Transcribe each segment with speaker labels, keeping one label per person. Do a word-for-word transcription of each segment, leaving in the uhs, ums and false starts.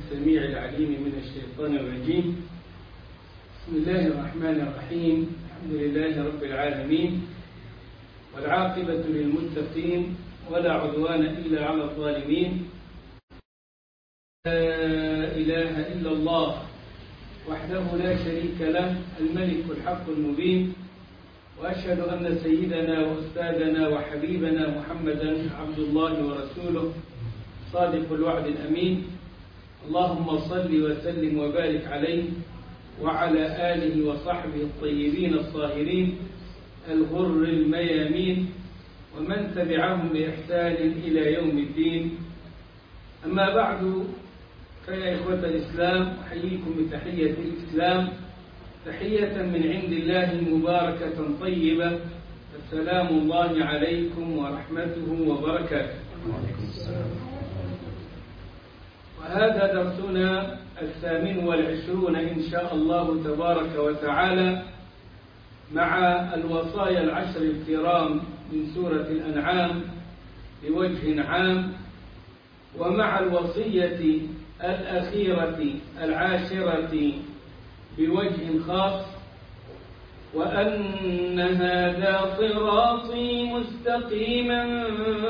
Speaker 1: السميع العليم من الشيطان الرجيم. بسم الله الرحمن الرحيم. الحمد لله رب العالمين، والعاقبة للمتقين، ولا عدوان إلا على الظالمين. لا إله إلا الله وحده لا شريك له، الملك الحق المبين، وأشهد أن سيدنا وأستاذنا وحبيبنا محمدا عبد الله ورسوله صادق الوعد الأمين. اللهم صل وسلم وبارك عليه وعلى آله وصحبه الطيبين الطاهرين الغر الميامين، ومن تبعهم بإحسان إلى يوم الدين. أما بعد، فيا إخوة الإسلام، أحييكم بتحية الإسلام، تحية من عند الله مباركة طيبة. السلام الله عليكم ورحمته وبركاته. وهذا درسنا الثامن والعشرون إن شاء الله تبارك وتعالى، مع الوصايا العشر الكرام من سورة الأنعام بوجه عام، ومع الوصية الأخيرة العاشرة بوجه خاص، وأن هذا صراطي مستقيما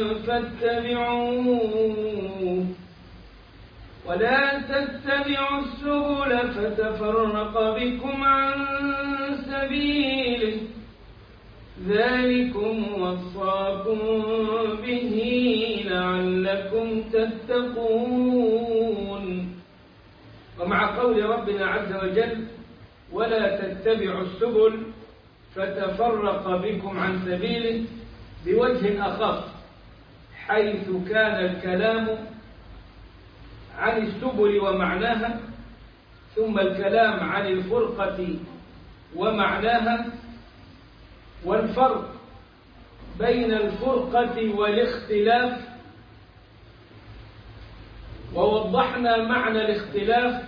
Speaker 1: فاتبعوه ولا تتبعوا السبل فتفرق بكم عن سبيله، ذلكم وصاكم به لعلكم تتقون. ومع قول ربنا عز وجل ولا تتبعوا السبل فتفرق بكم عن سبيله بوجه أخص، حيث كان الكلام عن السبل ومعناها، ثم الكلام عن الفرقة ومعناها، والفرق بين الفرقة والاختلاف، ووضحنا معنى الاختلاف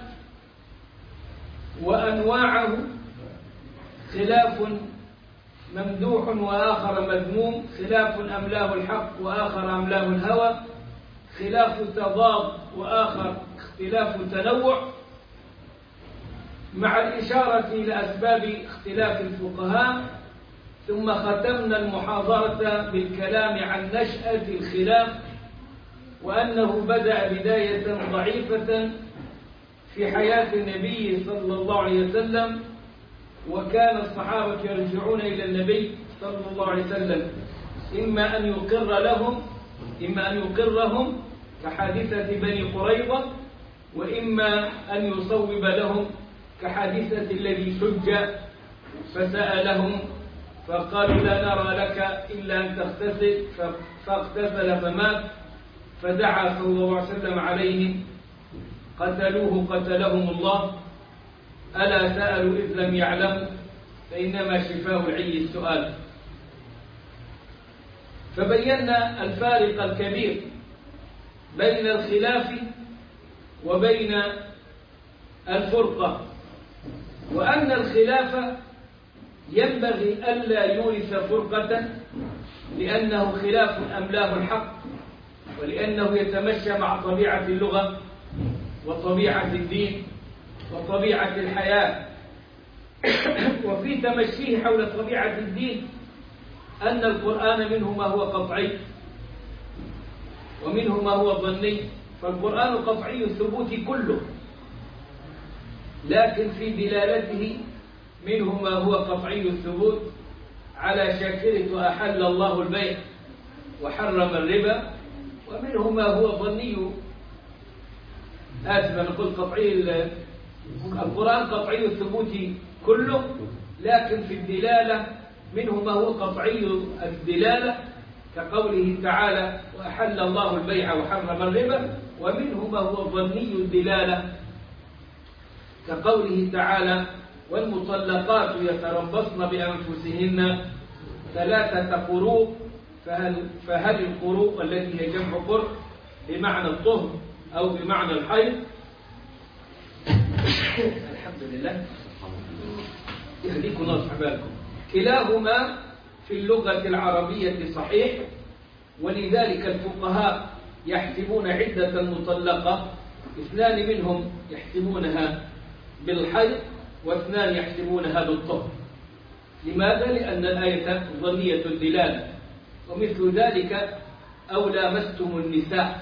Speaker 1: وأنواعه: خلاف ممدوح وآخر مذموم، خلاف أملاه الحق وآخر أملاه الهوى، خلاف تضاد وآخر اختلاف تنوع، مع الإشارة إلى أسباب اختلاف الفقهاء. ثم ختمنا المحاضرة بالكلام عن نشأة الخلاف، وأنه بدأ بداية ضعيفة في حياة النبي صلى الله عليه وسلم، وكان الصحابة يرجعون إلى النبي صلى الله عليه وسلم إما أن يقر لهم إما أن يقرهم كحادثة بني قريظة، وإما أن يصوب لهم كحادثة الذي شج فسألهم فقالوا لا نرى لك إلا أن تغتسل، فاغتسل فمات، فدعا صلى الله عليه وسلم عليهم قتلوه قتلهم الله. ألا سألوا إذ لم يعلموا، فإنما شفاه العي السؤال. فبينا الفارق الكبير بين الخلاف وبين الفرقة، وأن الخلاف ينبغي ألا يورث فرقة، لأنه خلاف أملاه الحق، ولأنه يتمشى مع طبيعة اللغة وطبيعة الدين وطبيعة الحياة. وفي تمشيه حول طبيعة الدين أن القرآن منه ما هو قطعي ومنه ما هو ظني، فالقرآن قطعي الثبوت كله، لكن في دلالته منه ما هو قطعي الثبوت على شاكرة أحل الله البيع وحرم الربا، ومنه ما هو ظني آسف نقول قطعي. القرآن قطعي الثبوت كله، لكن في الدلالة منه ما هو قطعي الدلالة كقوله تعالى وأحل الله البيع وحرم الربا، ومنه ما هو ظني الدلالة كقوله تعالى والمطلقات يتربصن بأنفسهن ثلاثة قروء، فهل, فهل القروء التي هي جمع قرء بمعنى الطهر أو بمعنى الحيض؟ الحمد لله يهديكم الله أحبابكم. كلاهما في اللغة العربية صحيح، ولذلك الفقهاء يحسبون عدة المطلقة اثنان منهم يحسبونها بالحيض واثنان يحسبونها بالطهر. لماذا؟ لأن الآية ظنية الدلالة. ومثل ذلك أو لامستم النساء،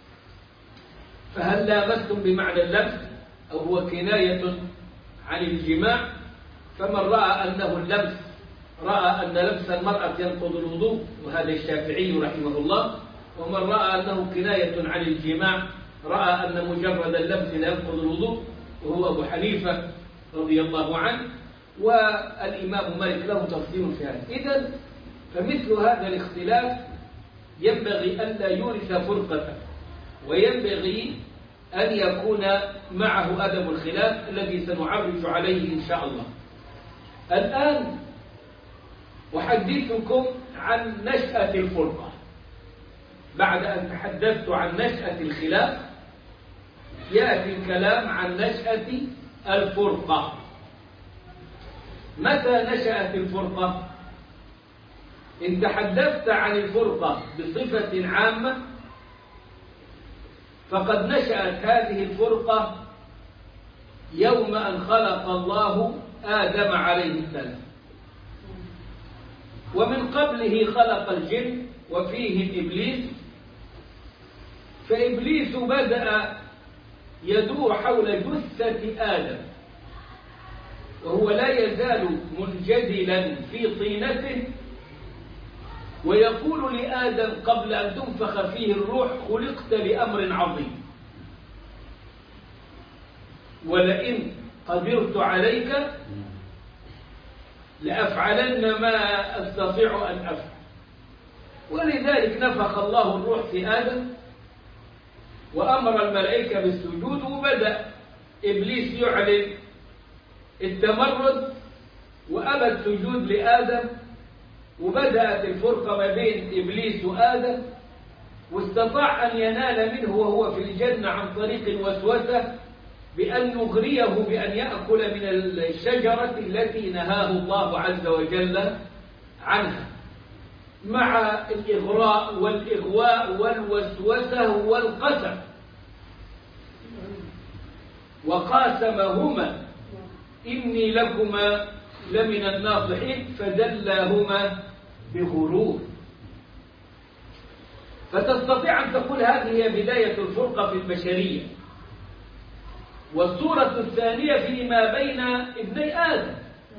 Speaker 1: فهل لامستم بمعنى اللمس أو هو كناية عن الجماع؟ فمن رأى أنه اللمس رأى أن لمس المرأة ينقض الوضوء، وهذا الشافعي رحمه الله. ومن رأى أنه كناية عن الجماع رأى أن مجرد اللمس لا ينقض الوضوء، وهو أبو حنيفة رضي الله عنه. والإمام مالك له تفصيل في هذا. إذن فمثل هذا الاختلاف ينبغي أن لا يورث فرقة، وينبغي أن يكون معه أدب الخلاف الذي سنعرج عليه إن شاء الله. الآن أحدثكم عن نشأة الفرقة. بعد أن تحدثت عن نشأة الخلاف يأتي الكلام عن نشأة الفرقة. متى نشأت الفرقة؟ إن تحدثت عن الفرقة بصفة عامة فقد نشأت هذه الفرقة يوم أن خلق الله آدم عليه السلام، ومن قبله خلق الجن وفيهم إبليس. فإبليس بدأ يدور حول جثة آدم، وهو لا يزال منجدلا في طينته، ويقول لآدم قبل أن تنفخ فيه الروح: خلقت لأمر عظيم، ولئن قدرت عليك لأفعلن ما أستطيع أن أفعل. ولذلك نفخ الله الروح في آدم وأمر الملائكة بالسجود، وبدأ إبليس يعلن التمرد وأبى السجود لآدم، وبدأت الفرقة ما بين إبليس وآدم، واستطاع أن ينال منه وهو في الجنة عن طريق الوسوسة بأن يغريه بأن يأكل من الشجرة التي نهاه الله عز وجل عنها، مع الإغراء والإغواء والوسوسة والقسم. وقاسمهما إني لكما لمن الناصحين فدلاهما بغرور. فتستطيع أن تقول هذه هي بداية الفرقة في البشرية. والصورة الثانية فيما بين ابني آدم،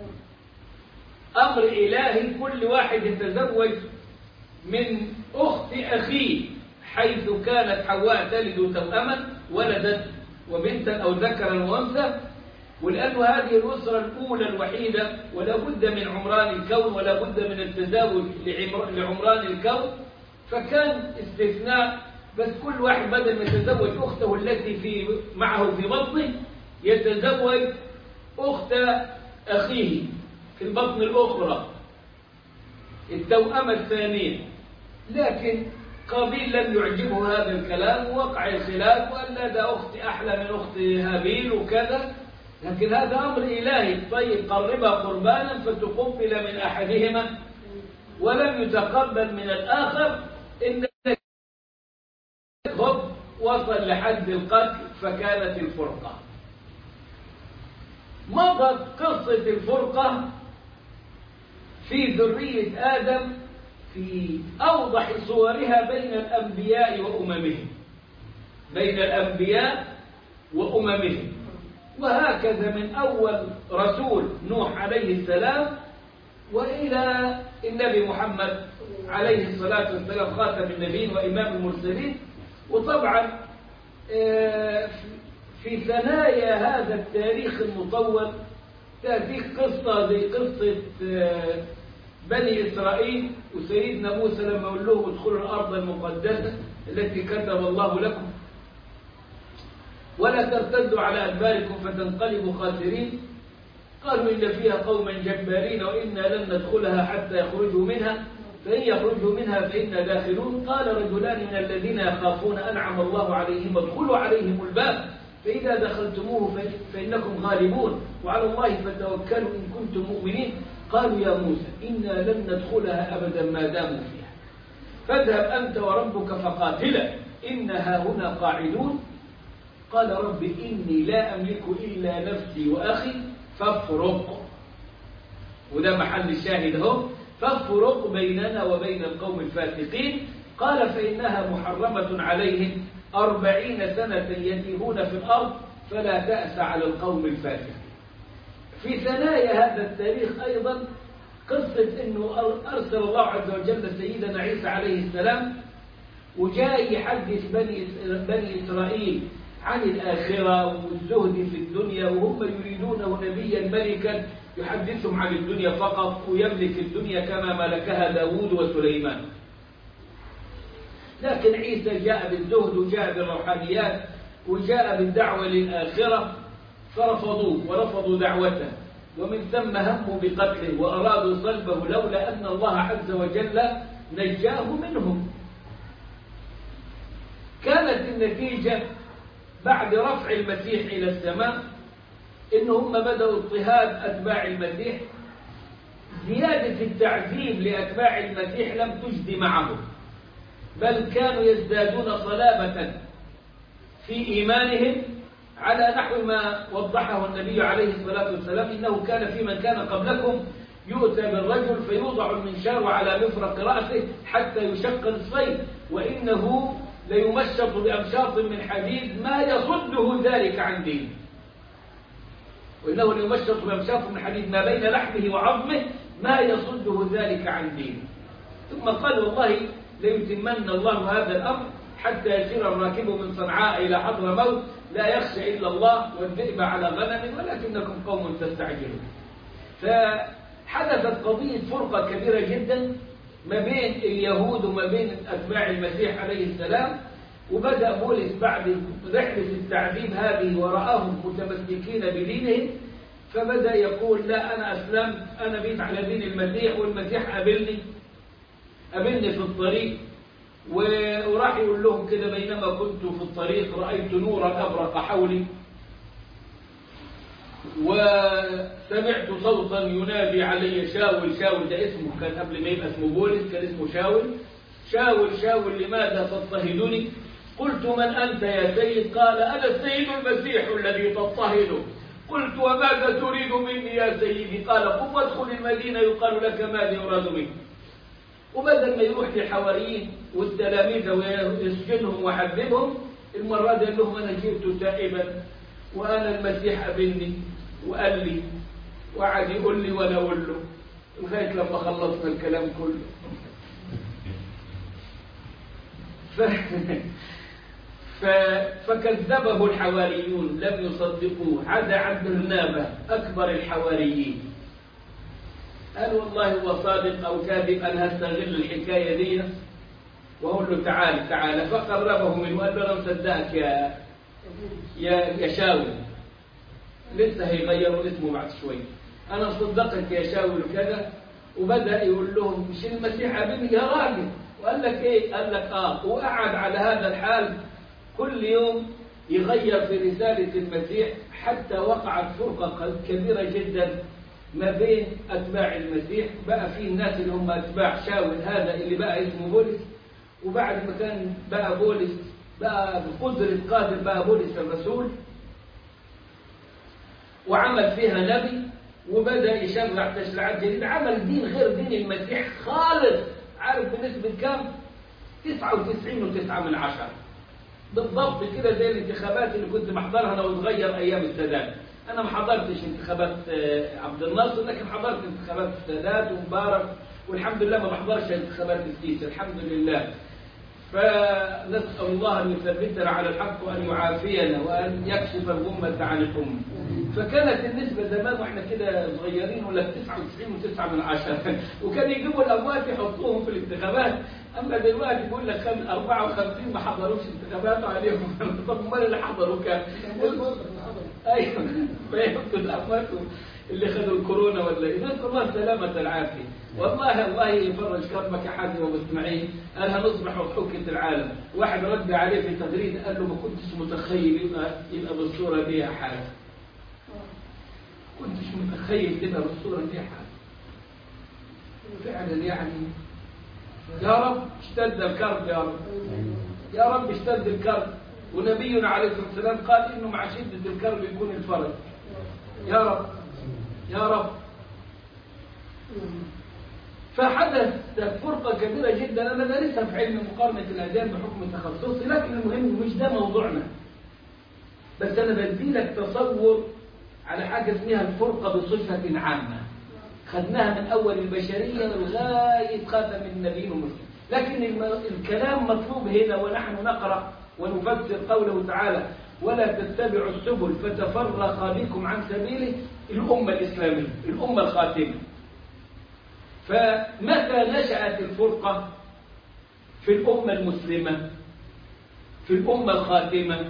Speaker 1: أمر إلهي، كل واحد يتزوج من أخت أخيه، حيث كانت حواء تلد توأما ولدت وبنتا أو ذكرا وأنثى. ولأن هذه الأسرة الأولى الوحيدة ولا بد من عمران الكون ولا بد من التزاوج لعمران الكون، فكان استثناء، بس كل واحد بدل ما يتزوج أخته التي في معه في بطنه يتزوج أخت أخيه في البطن الأخرى التوأمة الثانية. لكن قابيل لم يعجبه هذا الكلام ووقع الخلاف، وقال لا ده أختي أحلى من أخت هابيل وكذا. لكن هذا أمر إلهي. طيب قربها قربانا فتقبل من أحدهما ولم يتقبل من الآخر، إن هب وصل لحد القتل فكانت الفرقة. مضت قصة الفرقة في ذرية آدم في أوضح صورها بين الأنبياء وأممهم، بين الأنبياء وأممهم. وهكذا من أول رسول نوح عليه السلام وإلى النبي محمد عليه الصلاة والسلام خاتم النبيين وإمام المرسلين. وطبعا في ثنايا هذا التاريخ المطول تأتيك قصة زي قصة بني إسرائيل وسيدنا موسى لما قال لهم ادخلوا الأرض المقدسة التي كتب الله لكم ولا ترتدوا على أدباركم فتنقلبوا خاسرين. قالوا إن فيها قوما جبارين وإنا لن ندخلها حتى يخرجوا منها فإن يخرجوا منها فإنا داخلون. قال رجلان من الذين يخافون أنعم الله عليهم ادخلوا عليهم الباب فإذا دخلتموه فإنكم غالبون وعلى الله فتوكلوا إن كنتم مؤمنين. قالوا يا موسى إنا لن ندخلها أبدا ما داموا فيها فاذهب أنت وربك فقاتلا إنها هنا قاعدون. قال رب إني لا أملك إلا نفسي وأخي فافرق، وده محل الشاهد اهو، فافرق بيننا وبين القوم الفاسقين. قال فإنها محرمة عليهم أربعين سنة يتيهون في الأرض فلا تأس على القوم الفاسقين. في ثنايا هذا التاريخ أيضا قصة أنه أرسل الله عز وجل سيدنا عيسى عليه السلام، وجاء يحدث بني, بني إسرائيل عن الآخرة والزهد في الدنيا، وهم يريدونه نبيا ملكا يحدثهم عن الدنيا فقط ويملك الدنيا كما ملكها داود وسليمان. لكن عيسى جاء بالزهد وجاء بالروحانيات وجاء بالدعوة للآخرة فرفضوه ورفضوا دعوته، ومن ثم هموا بقتله وأرادوا صلبه لولا أن الله عز وجل نجاه منهم. كانت النتيجة بعد رفع المسيح إلى السماء إن هم بدأوا اضطهاد أتباع المسيح. زيادة التعذيب لأتباع المسيح لم تجد معهم، بل كانوا يزدادون صلابة في إيمانهم على نحو ما وضحه النبي عليه الصلاة والسلام: إنه كان في من كان قبلكم يؤتى بالرجل فيوضع المنشار على مفرق رأسه حتى يشق نصفين، وإنه ليمشط بأمشاط من حديد ما يصده ذلك عن دينه. وإنه ليمشط بأمشاط من حديد ما بين لحمه وعظمه ما يصده ذلك عن دينه. ثم قال: والله ليتمن الله هذا الأمر حتى يسير الراكب من صنعاء إلى حضر موت لا يخشى إلا الله والذئب على غنم ولكنكم قوم تستعجلون. فحدثت قضية فرقة كبيرة جدا ما بين اليهود وما بين أتباع المسيح عليه السلام. وبدأ بولس بعد رحلة التعذيب هذه ورآهم متمسكين بدينهم، فبدأ يقول: لا أنا أسلمت، أنا بيت على دين المسيح، والمسيح قابلني قابلني في الطريق. وراح يقول لهم كده: بينما كنت في الطريق رأيت نورا أبرق حولي، وسمعت صوتا ينادي علي: شاول شاول. ده اسمه كان قبل ما يبقى اسمه بولس، كان اسمه شاول. شاول شاول لماذا تضطهدني؟ قلت: من أنت يا سيد؟ قال: أنا السيد المسيح الذي تضطهده. قلت: وماذا تريد مني يا سيدي؟ قال: قم وادخل المدينة يقال لك ماذا يراد منك. وبدل ما يروح للحواريين والتلاميذ ويسجنهم ويعذبهم، المرة دي قال لهم: أنا جئت تائبا وأنا المسيح قابلني وقال لي، وقعد يقول لي وأنا أقول له لغاية لما خلصنا الكلام كله. ف... ف... فكذبه الحواريون لم يصدقوه، عدا عن برنابة أكبر الحواريين. قال: والله هو صادق أو كاذب، أنا هستغل الحكاية دي وأقول له: تعال تعال. فقربه منه وقال له: أنا مصدقك يا يا يا شاول، لسه هيغيروا اسمه بعد شوي، أنا مصدقك يا شاول وكذا. وبدأ يقول لهم: مش المسيح قابلني يا راجل؟ وقال لك إيه؟ قال لك آه. وقعد على هذا الحال كل يوم يغير في رسالة المسيح، حتى وقعت فرقة كبيرة جدا ما بين أتباع المسيح. بقى في الناس اللي هم أتباع شاول هذا اللي بقى اسمه بولس، وبعد ما كان بقى بولس بقى بقدرة قادر بقى بولس الرسول، وعمل فيها نبي، وبدأ يشرع تشريعات جديدة، عمل دين غير دين المسيح خالص. عارف بنسبة كام؟ تسعة وتسعين وتسعة من عشرة بالضبط كده، زي الانتخابات اللي كنت محضرها أنا وصغير أيام السادات. أنا ما حضرتش انتخابات عبد الناصر، لكن حضرت انتخابات السادات ومبارك، والحمد لله ما بحضرش انتخابات السيسي الحمد لله. فنسأل الله أن يثبتنا على الحق وأن يعافينا وأن يكشف الغمة عن الأمة. فكانت النسبة زمان واحنا كده صغيرين ولا تسعة وتسعين وتسعة من عشرة، وكان يجيبوا الأموات يحطوهم في الانتخابات. أما دلوقتي بيقول لك أربعة وخمسين ما حضروش انتخابات عليهم. طب امال اللي حضروا كام؟ أيوه، فيحطوا الأموات اللي خدوا الكورونا ولا إيه. نسأل الله السلامة العافية. والله الله يفرج كربك يا حاج ومستمعين. قال: هنصبح ضحوكة العالم. واحد رد عليه في تغريده قال له: ما كنتش متخيل يبقى يبقى بالصورة دي يا حاج، كنتش متخيل تبقى بالصورة دي يا حاج. فعلا يعني يا رب اشتد الكرب، يا رب يا رب اشتد الكرب. ونبينا عليه الصلاة والسلام قال إنه مع شدة الكرب يكون الفرج. يا رب يا رب. فحدثت فرقة كبيرة جدا. أنا دارسها في علم مقارنة الأديان بحكم تخصصي، لكن المهم مش ده موضوعنا، بس أنا بدي لك تصور على حاجة اسمها الفرقة بصفة عامة، خدناها من أول البشرية لغاية خاتم النبيين والمرسلين. لكن الكلام مطلوب هنا ونحن نقرأ ونفسر قوله تعالى ولا تتبعوا السبل فتفرق بكم عن سبيله، الأمة الإسلامية، الأمة الخاتمة. فمتى نشأت الفرقة في الأمة المسلمة في الأمة الخاتمة؟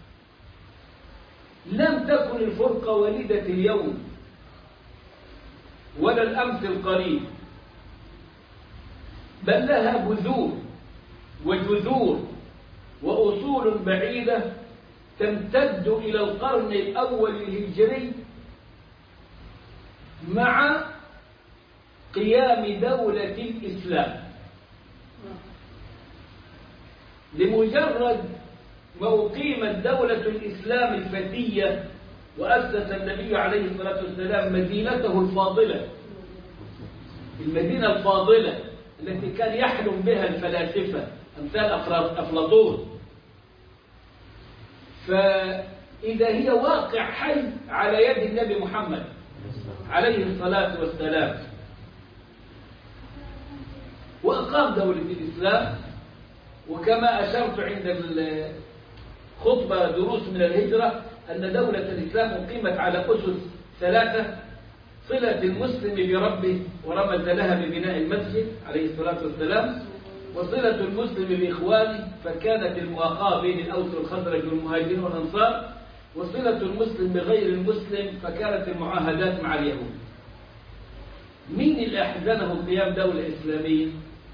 Speaker 1: لم تكن الفرقة وليدة اليوم ولا الأمس القريب، بل لها بذور وجذور وأصول بعيدة تمتد إلى القرن الأول الهجري مع قيام دولة الإسلام. لمجرد ما أقيمت دولة الإسلام الفتية وأسس النبي عليه الصلاة والسلام مدينته الفاضلة، المدينة الفاضلة التي كان يحلم بها الفلاسفة أمثال أفلاطون، فإذا هي واقع حي على يد النبي محمد عليه الصلاة والسلام، وأقام دولة الإسلام. وكما أشرت عند الخطبة دروس من الهجرة أن دولة الإسلام أقيمت على أسس ثلاثة: صلة المسلم بربه ورمز لها ببناء المسجد عليه الصلاة والسلام، وصلة المسلم بإخوانه فكانت المؤاخاة بين الأوس والخزرج والمهاجرين والأنصار، وصلة المسلم بغير المسلم فكانت المعاهدات مع اليهود. مين اللي أحزنه قيام دولة إسلامية؟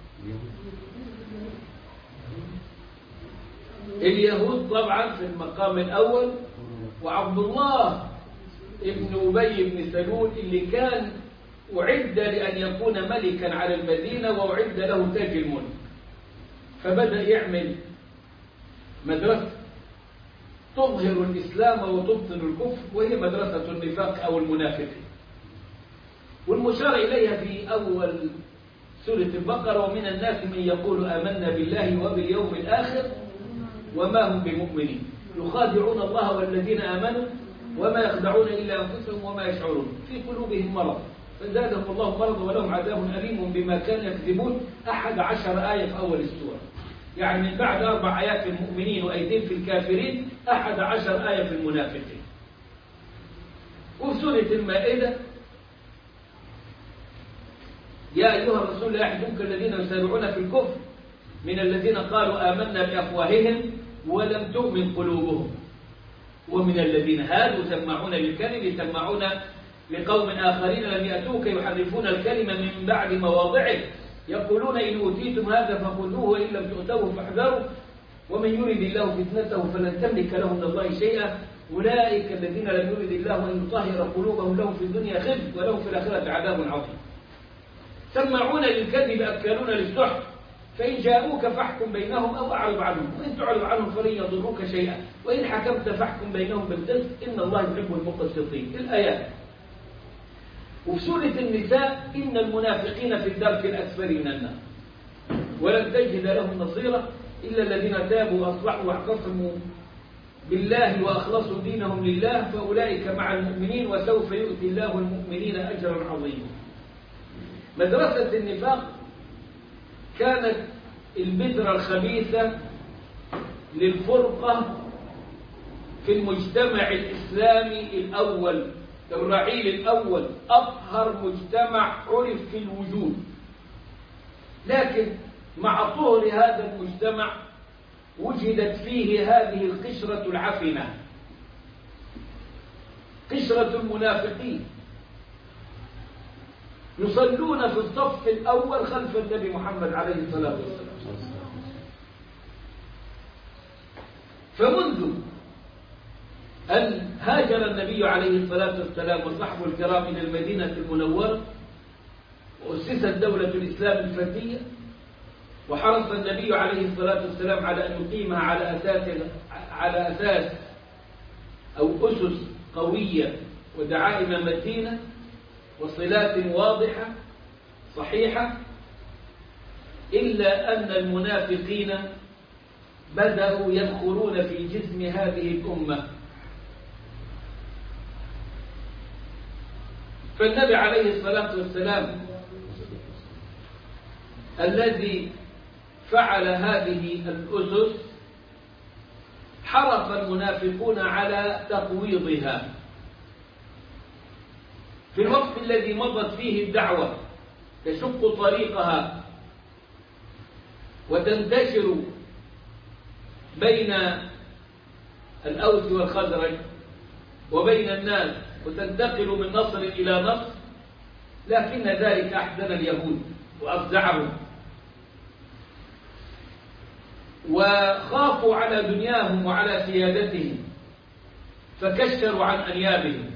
Speaker 1: اليهود طبعا في المقام الأول، وعبد الله ابن أبي بن سلول اللي كان أعد لأن يكون ملكا على المدينة وأعد له تاج الملك، فبدأ يعمل مدرسة تظهر الإسلام وتبطن الكفر، وهي مدرسة النفاق أو المنافقين، والمشار إليها في أول سورة البقرة: ومن الناس من يقول آمنا بالله وباليوم الآخر وما هم بمؤمنين يخادعون الله والذين آمنوا وما يخدعون إلا أنفسهم وما يشعرون في قلوبهم مرض فزادهم الله مرضا ولهم عذاب أليم بما كانوا يكذبون. أحد عشر آية في أول السورة، يعني من بعد أربع آيات في المؤمنين وأيدين في الكافرين أحد عشر آية في المنافقين. وفي سورة المائدة: يا أيها الرسول لا يحزنك الذين يسارعون في الكفر من الذين قالوا آمنا بأفواههم ولم تؤمن قلوبهم ومن الذين هادوا سماعون للكلم يسمعون لقوم آخرين لم يأتوك يحرفون الكلمة من بعد مواضعه يقولون إن أوتيتم هذا فخذوه وإن لم تؤتوه فاحذروا ومن يرد الله فتنته فلن تملك له من الله شيئا أولئك الذين لم يرد الله أن يطهر قلوبهم لهم في الدنيا خزي ولهم في الآخرة عذاب عظيم. سماعون للكذب أكالون للسحت فإن جاءوك فاحكم بينهم أو أعرض عنهم وإن تعرض عنهم فلن يضروك شيئا وإن حكمت فاحكم بينهم بالقسط إن الله يحب المقسطين. الآيات. وفي سورة النساء: إن المنافقين في الدرك الأسفل من النار ولن تجد لهم نصيرا إلا الذين تابوا وأصلحوا واعتصموا بالله وأخلصوا دينهم لله فأولئك مع المؤمنين وسوف يؤتي الله المؤمنين أجرا عظيما. مدرسة النفاق كانت البذرة الخبيثة للفرقة في المجتمع الإسلامي الأول، الرعيل الأول، أطهر مجتمع عرف في الوجود. لكن مع طهر هذا المجتمع وجدت فيه هذه القشرة العفنة، قشرة المنافقين، يصلون في الصف الأول خلف النبي محمد عليه الصلاة والسلام. فمنذ أن هاجر النبي عليه الصلاة والسلام وصحبه الكرام إلى المدينة المنورة وأسست دولة الإسلام الفتية وحرص النبي عليه الصلاة والسلام على أن يقيمها على أساس على أساس أو أسس قوية ودعائم متينة وصلات واضحة صحيحة، إلا أن المنافقين بدأوا يدخلون في جسم هذه الأمة. فالنبي عليه الصلاة والسلام الذي فعل هذه الأسس حرص المنافقون على تقويضها في الوقت الذي مضت فيه الدعوة تشق طريقها وتنتشر بين الأوس والخزرج وبين الناس وتنتقل من نصر إلى نصر، لكن ذلك أحزن اليهود وأفزعهم وخافوا على دنياهم وعلى سيادتهم فكشروا عن أنيابهم،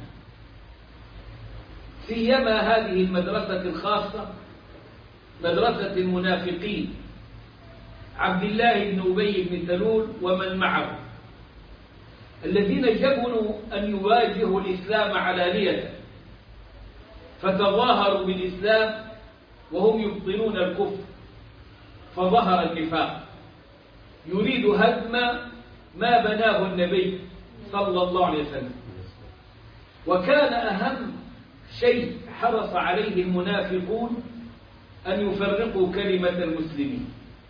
Speaker 1: سيما هذه المدرسة الخاصة مدرسة المنافقين عبد الله بن أبي بن سلول ومن معه، الذين جبنوا أن يواجهوا الإسلام علانية فتظاهروا بالإسلام وهم يبطنون الكفر، فظهر النفاق يريد هدم ما بناه النبي صلى الله عليه وسلم. وكان أهم شيء حرص عليه المنافقون أن يفرقوا كلمة المسلمين،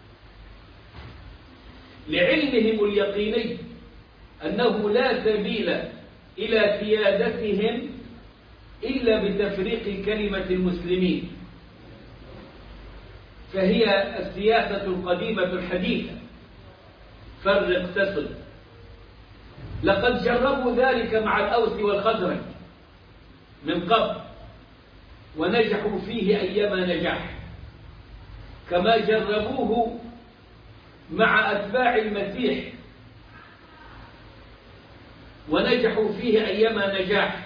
Speaker 1: لعلمهم اليقيني أنه لا سبيل إلى سيادتهم إلا بتفريق كلمة المسلمين، فهي السياسة القديمة الحديثة فرق تسد. لقد جربوا ذلك مع الأوس والخزرج من قبل ونجحوا فيه أيما نجاح، كما جربوه مع أتباع المسيح ونجحوا فيه أيما نجاح.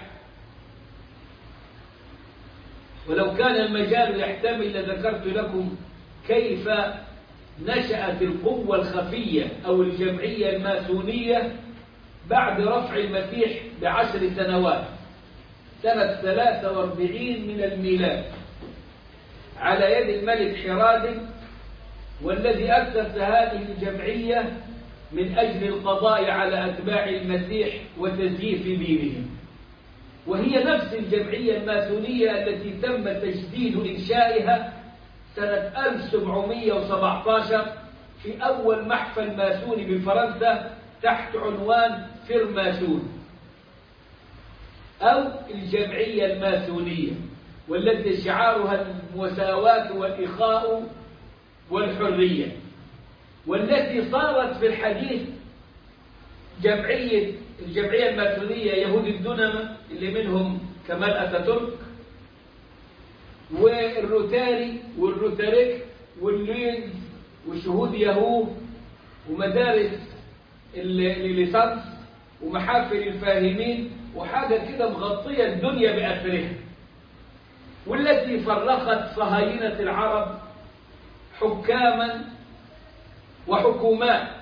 Speaker 1: ولو كان المجال يحتمل لذكرت لكم كيف نشأت القوة الخفية أو الجمعية الماسونية بعد رفع المسيح بعشر سنوات سنة ثلاثة وأربعين من الميلاد على يد الملك حراد، والذي أسس هذه الجمعية من أجل القضاء على أتباع المسيح وتزييف دينهم، وهي نفس الجمعية الماسونية التي تم تجديد إنشائها سنة ألف وسبعمائة وسبعة عشر في أول محفل ماسوني بفرنسا تحت عنوان فرماسون أو الجمعية الماسونية، والتي شعارها المساواة والإخاء والحرية، والتي صارت في الحديث جمعية الجمعية الماسونية يهود الدنمة اللي منهم كمال أتاتورك والروتاري والروتاريك واللينز وشهود يهو ومدارس الليسانس ومحافل الفاهمين وحاجة كده مغطية الدنيا بأثرها، والتي فرقت صهاينة العرب حكاما وحكومات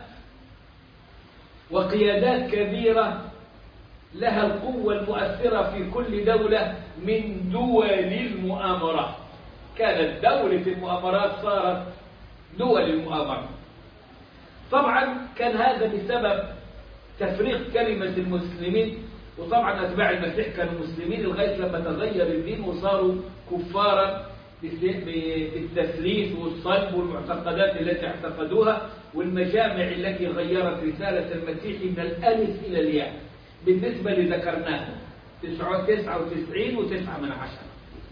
Speaker 1: وقيادات كبيرة لها القوة المؤثرة في كل دولة من دول المؤامرات. كانت دولة المؤامرات صارت دول المؤامرات. طبعا كان هذا بسبب تفريق كلمة المسلمين، وطبعا أتباع المسيح كانوا مسلمين لغاية لما تغير الدين وصاروا كفارا بالتثليث والصلب والمعتقدات التي اعتقدوها والمجامع التي غيرت رسالة المسيح من الألف إلى الياء بالنسبة لذكرناها تسعة وتسعين وتسعة من عشرة.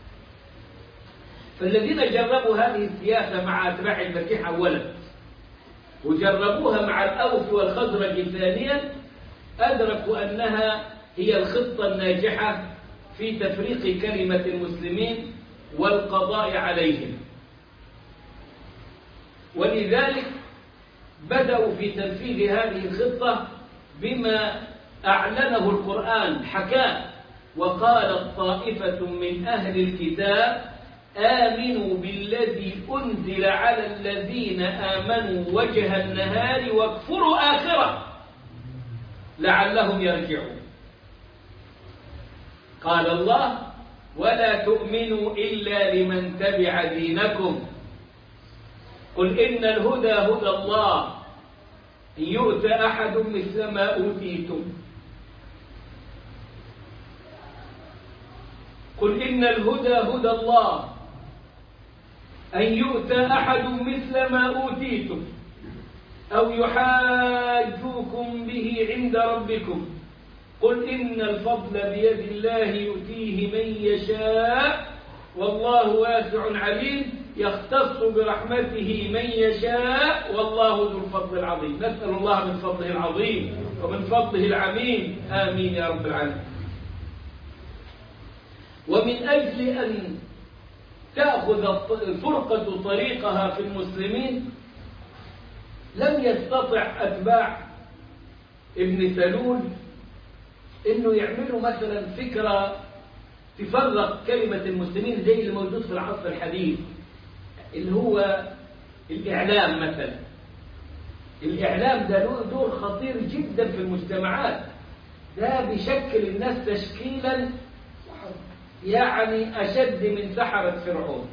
Speaker 1: فالذين جربوا هذه السياسة مع أتباع المسيح أولا وجربوها مع الأوس والخزرج ثانيا أدركوا أنها هي الخطة الناجحة في تفريق كلمة المسلمين والقضاء عليهم، ولذلك بدأوا في تنفيذ هذه الخطة بما أعلنه القرآن حكاه: وقالت طائفة من أهل الكتاب آمنوا بالذي أنزل على الذين آمنوا وجه النهار واكفروا آخره. لعلهم يرجعون. قال الله: ولا تؤمنوا إلا لمن تبع دينكم قل إن الهدى هدى الله إن يؤتى أحد مثل ما أوتيتم قل إن الهدى هدى الله أن يؤتى أحد مثل ما أوتيتم أو يحاجوكم به عند ربكم قل إن الفضل بيد الله يؤتيه من يشاء والله واسع عليم يختص برحمته من يشاء والله ذو الفضل العظيم. نسأل الله من فضله العظيم ومن فضله العميم، آمين يا رب العالمين. ومن أجل أن تأخذ الفرقة طريقها في المسلمين لم يستطع أتباع ابن سلول إنه يعملوا مثلا فكرة تفرق كلمة المسلمين زي اللي موجود في العصر الحديث، اللي هو الإعلام مثلا. الإعلام ده له دور خطير جدا في المجتمعات، ده بيشكل الناس تشكيلا يعني أشد من سحرة فرعون.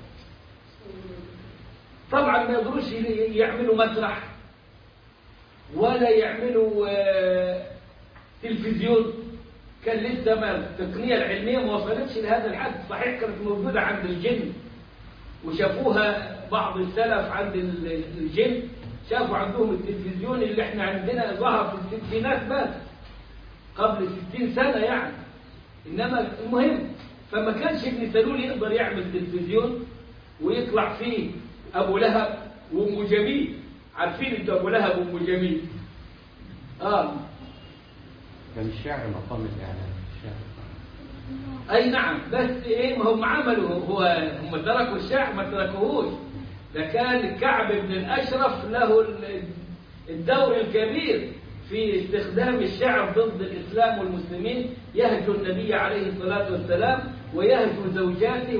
Speaker 1: طبعا ما يقدروش يعملوا مسرح ولا يعملوا تلفزيون، كان لسه ما التقنية العلمية ما وصلتش لهذا الحد. صحيح كانت موجودة عند الجن وشافوها بعض السلف عند الجن، شافوا عندهم التلفزيون اللي احنا عندنا ظهر في الستينات بس قبل ستين سنة يعني. إنما المهم فما كانش ابن سلول يقدر يعمل تلفزيون ويطلع فيه أبو لهب وأم جميل. عارفين انتوا أبو لهب وأم جميل؟ آه
Speaker 2: كان الشعر مقام الإعلام. الشعر
Speaker 1: أي نعم، بس إيه ما هم عملوا، هو هم تركوا الشعر ما تركوهوش. ده كان كعب بن الأشرف له الدور الكبير في استخدام الشعر ضد الإسلام والمسلمين، يهجو النبي عليه الصلاة والسلام ويهجو زوجاته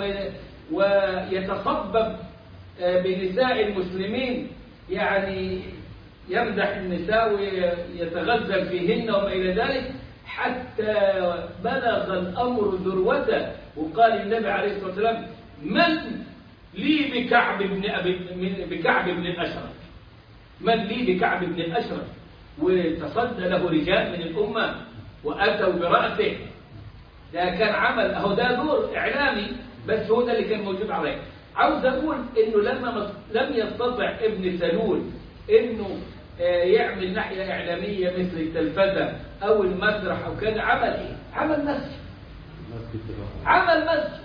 Speaker 1: ويتصبب بنساء المسلمين، يعني يمدح النساء ويتغزل فيهن وما إلى ذلك، حتى بلغ الأمر ذروته. وقال النبي عليه الصلاة والسلام: من لي بكعب بن أبي بكعب بن الأشرف، من لي بكعب بن الأشرف. وتصدى له رجال من الأمة وأتوا برأسه. ده كان عمل، أهو ده دور إعلامي، بس هو ده اللي كان موجود عليه. عاوز أقول إنه لما لم يستطع ابن سلول إنه يعمل ناحية إعلامية مثل التلفزة أو المسرح أو كذا، عمل إيه؟ عمل مسجد. عمل مسجد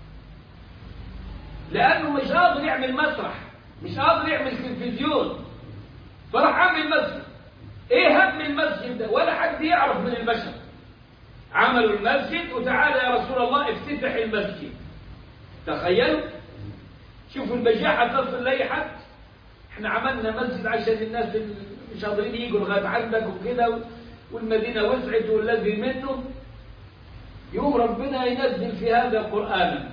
Speaker 1: لأنه مش قادر يعمل مسرح، مش قادر يعمل تلفزيون، فراح عمل مسجد. إيه هم المسجد ده؟ ولا حد يعرف من البشر. عملوا المسجد وتعالى يا رسول الله افتتح المسجد. تخيلوا، شوفوا البجاحة تصل لأي حد. احنا عملنا مسجد عشان الناس اللي مش قادرين يجوا لغايه عندك وكده، والمدينه وسعت والذي منه. يوم ربنا ينزل في هذا قرآنا: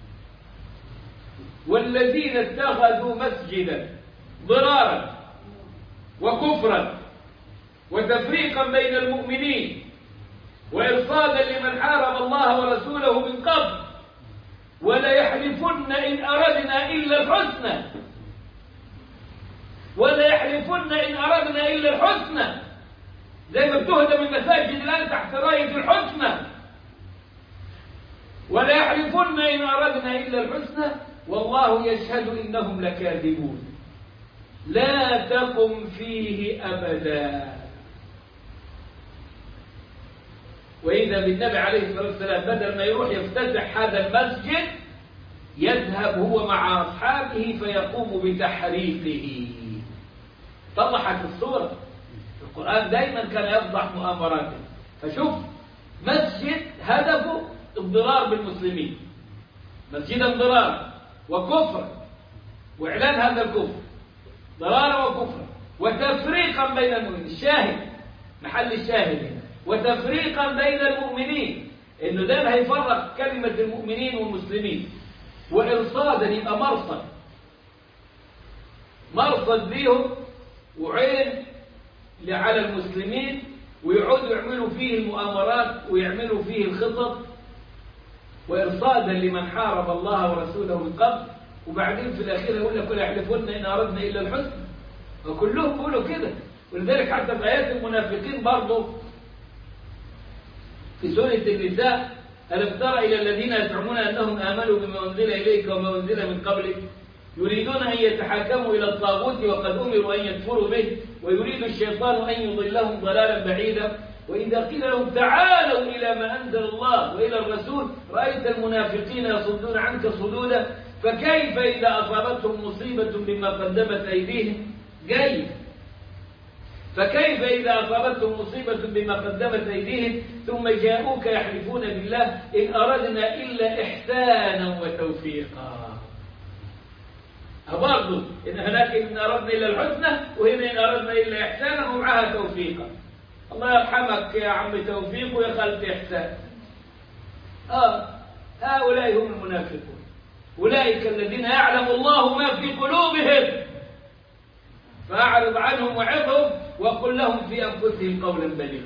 Speaker 1: والذين اتخذوا مسجدا ضرارا وكفرا وتفريقا بين المؤمنين وإرصادا لمن حارب الله ورسوله من قبل ولا يحلفن إن أردنا إلا الحسنى ولا يحلفن إن أردنا إلا الحسنى. زي ما بتهدم المساجد الآن تحت راية الحسنى. ولا يحلفن إن أردنا إلا الحسنى والله يشهد إنهم لكاذبون. لا تقم فيه أبدا. وإذا بالنبي عليه الصلاة والسلام بدل ما يروح يفتتح هذا المسجد يذهب هو مع أصحابه فيقوم بتحريقه. طلعت الصورة. القرآن دائما كان يفضح مؤامراته. فشوف مسجد هدفه الضرار بالمسلمين، مسجدا ضرارا وكفرا وإعلان هذا الكفر، ضرارا وكفرا وتفريقا بين المؤمنين. الشاهد محل الشاهد هنا وتفريقا بين المؤمنين، إنه ده هيفرق كلمة المؤمنين والمسلمين. وإرصادا يبقى مرصد، مرصد ليهم وعين على المسلمين ويقعدوا يعملوا فيه المؤامرات ويعملوا فيه الخطط وإرصادا لمن حارب الله ورسوله من قبل، وبعدين في الأخير يقول لك ولا يحلفون إن أردنا إلا الحسن، وكلهم بيقولوا كده. ولذلك حتى في آيات المنافقين برضه في سورة النساء: ألم تر إلى الذين يزعمون أنهم آمنوا بما أنزل إليك وما أنزل من قبلك يريدون أن يتحاكموا إلى الطاغوت وقد أمروا أن يكفروا به ويريد الشيطان أن يضلهم ضلالا بعيدا وإذا قيل لهم تعالوا إلى ما أنزل الله وإلى الرسول رأيت المنافقين يصدون عنك صدودا فكيف إذا أصابتهم مصيبة بما قدمت أيديهم جاي فكيف إذا أصابتهم مصيبة بما قدمت أيديهم ثم جاءوك يحلفون بالله إن أردنا إلا إحسانا وتوفيقا. برضه إن هناك إن أردنا إلا الحسنى وهنا إن أردنا إلا إحسانا ومعها توفيقا. الله يرحمك يا عم توفيق ويا خالتي إحسان. آه هؤلاء هم المنافقون، أولئك الذين يعلم الله ما في قلوبهم فأعرض عنهم وعظهم وقل لهم في أنفسهم قولا بليغا.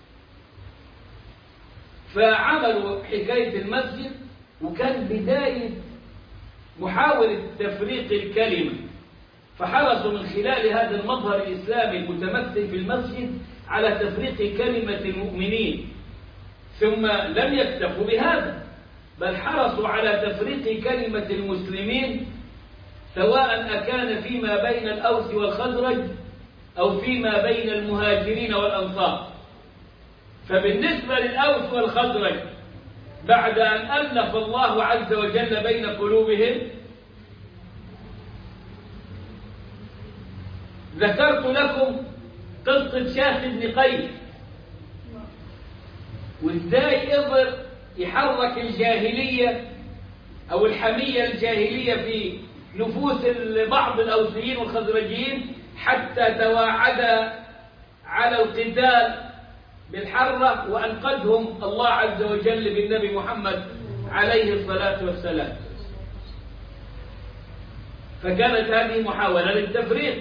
Speaker 1: فعملوا حكاية المسجد وكان بداية محاولة تفريق الكلمة، فحرصوا من خلال هذا المظهر الإسلامي المتمثل في المسجد على تفريق كلمة المؤمنين. ثم لم يكتفوا بهذا بل حرصوا على تفريق كلمة المسلمين سواء أكان فيما بين الأوس والخزرج أو فيما بين المهاجرين والأنصار. فبالنسبة للأوس والخزرج بعد أن ألف الله عز وجل بين قلوبهم ذكرت لكم قصة شاس بن قيس وإزاي قدر يحرك الجاهلية أو الحمية الجاهلية في نفوس بعض الأوسيين والخزرجيين حتى تواعد على القتال بالحرة وأنقذهم الله عز وجل بالنبي محمد عليه الصلاة والسلام. فكانت هذه محاولة للتفريق.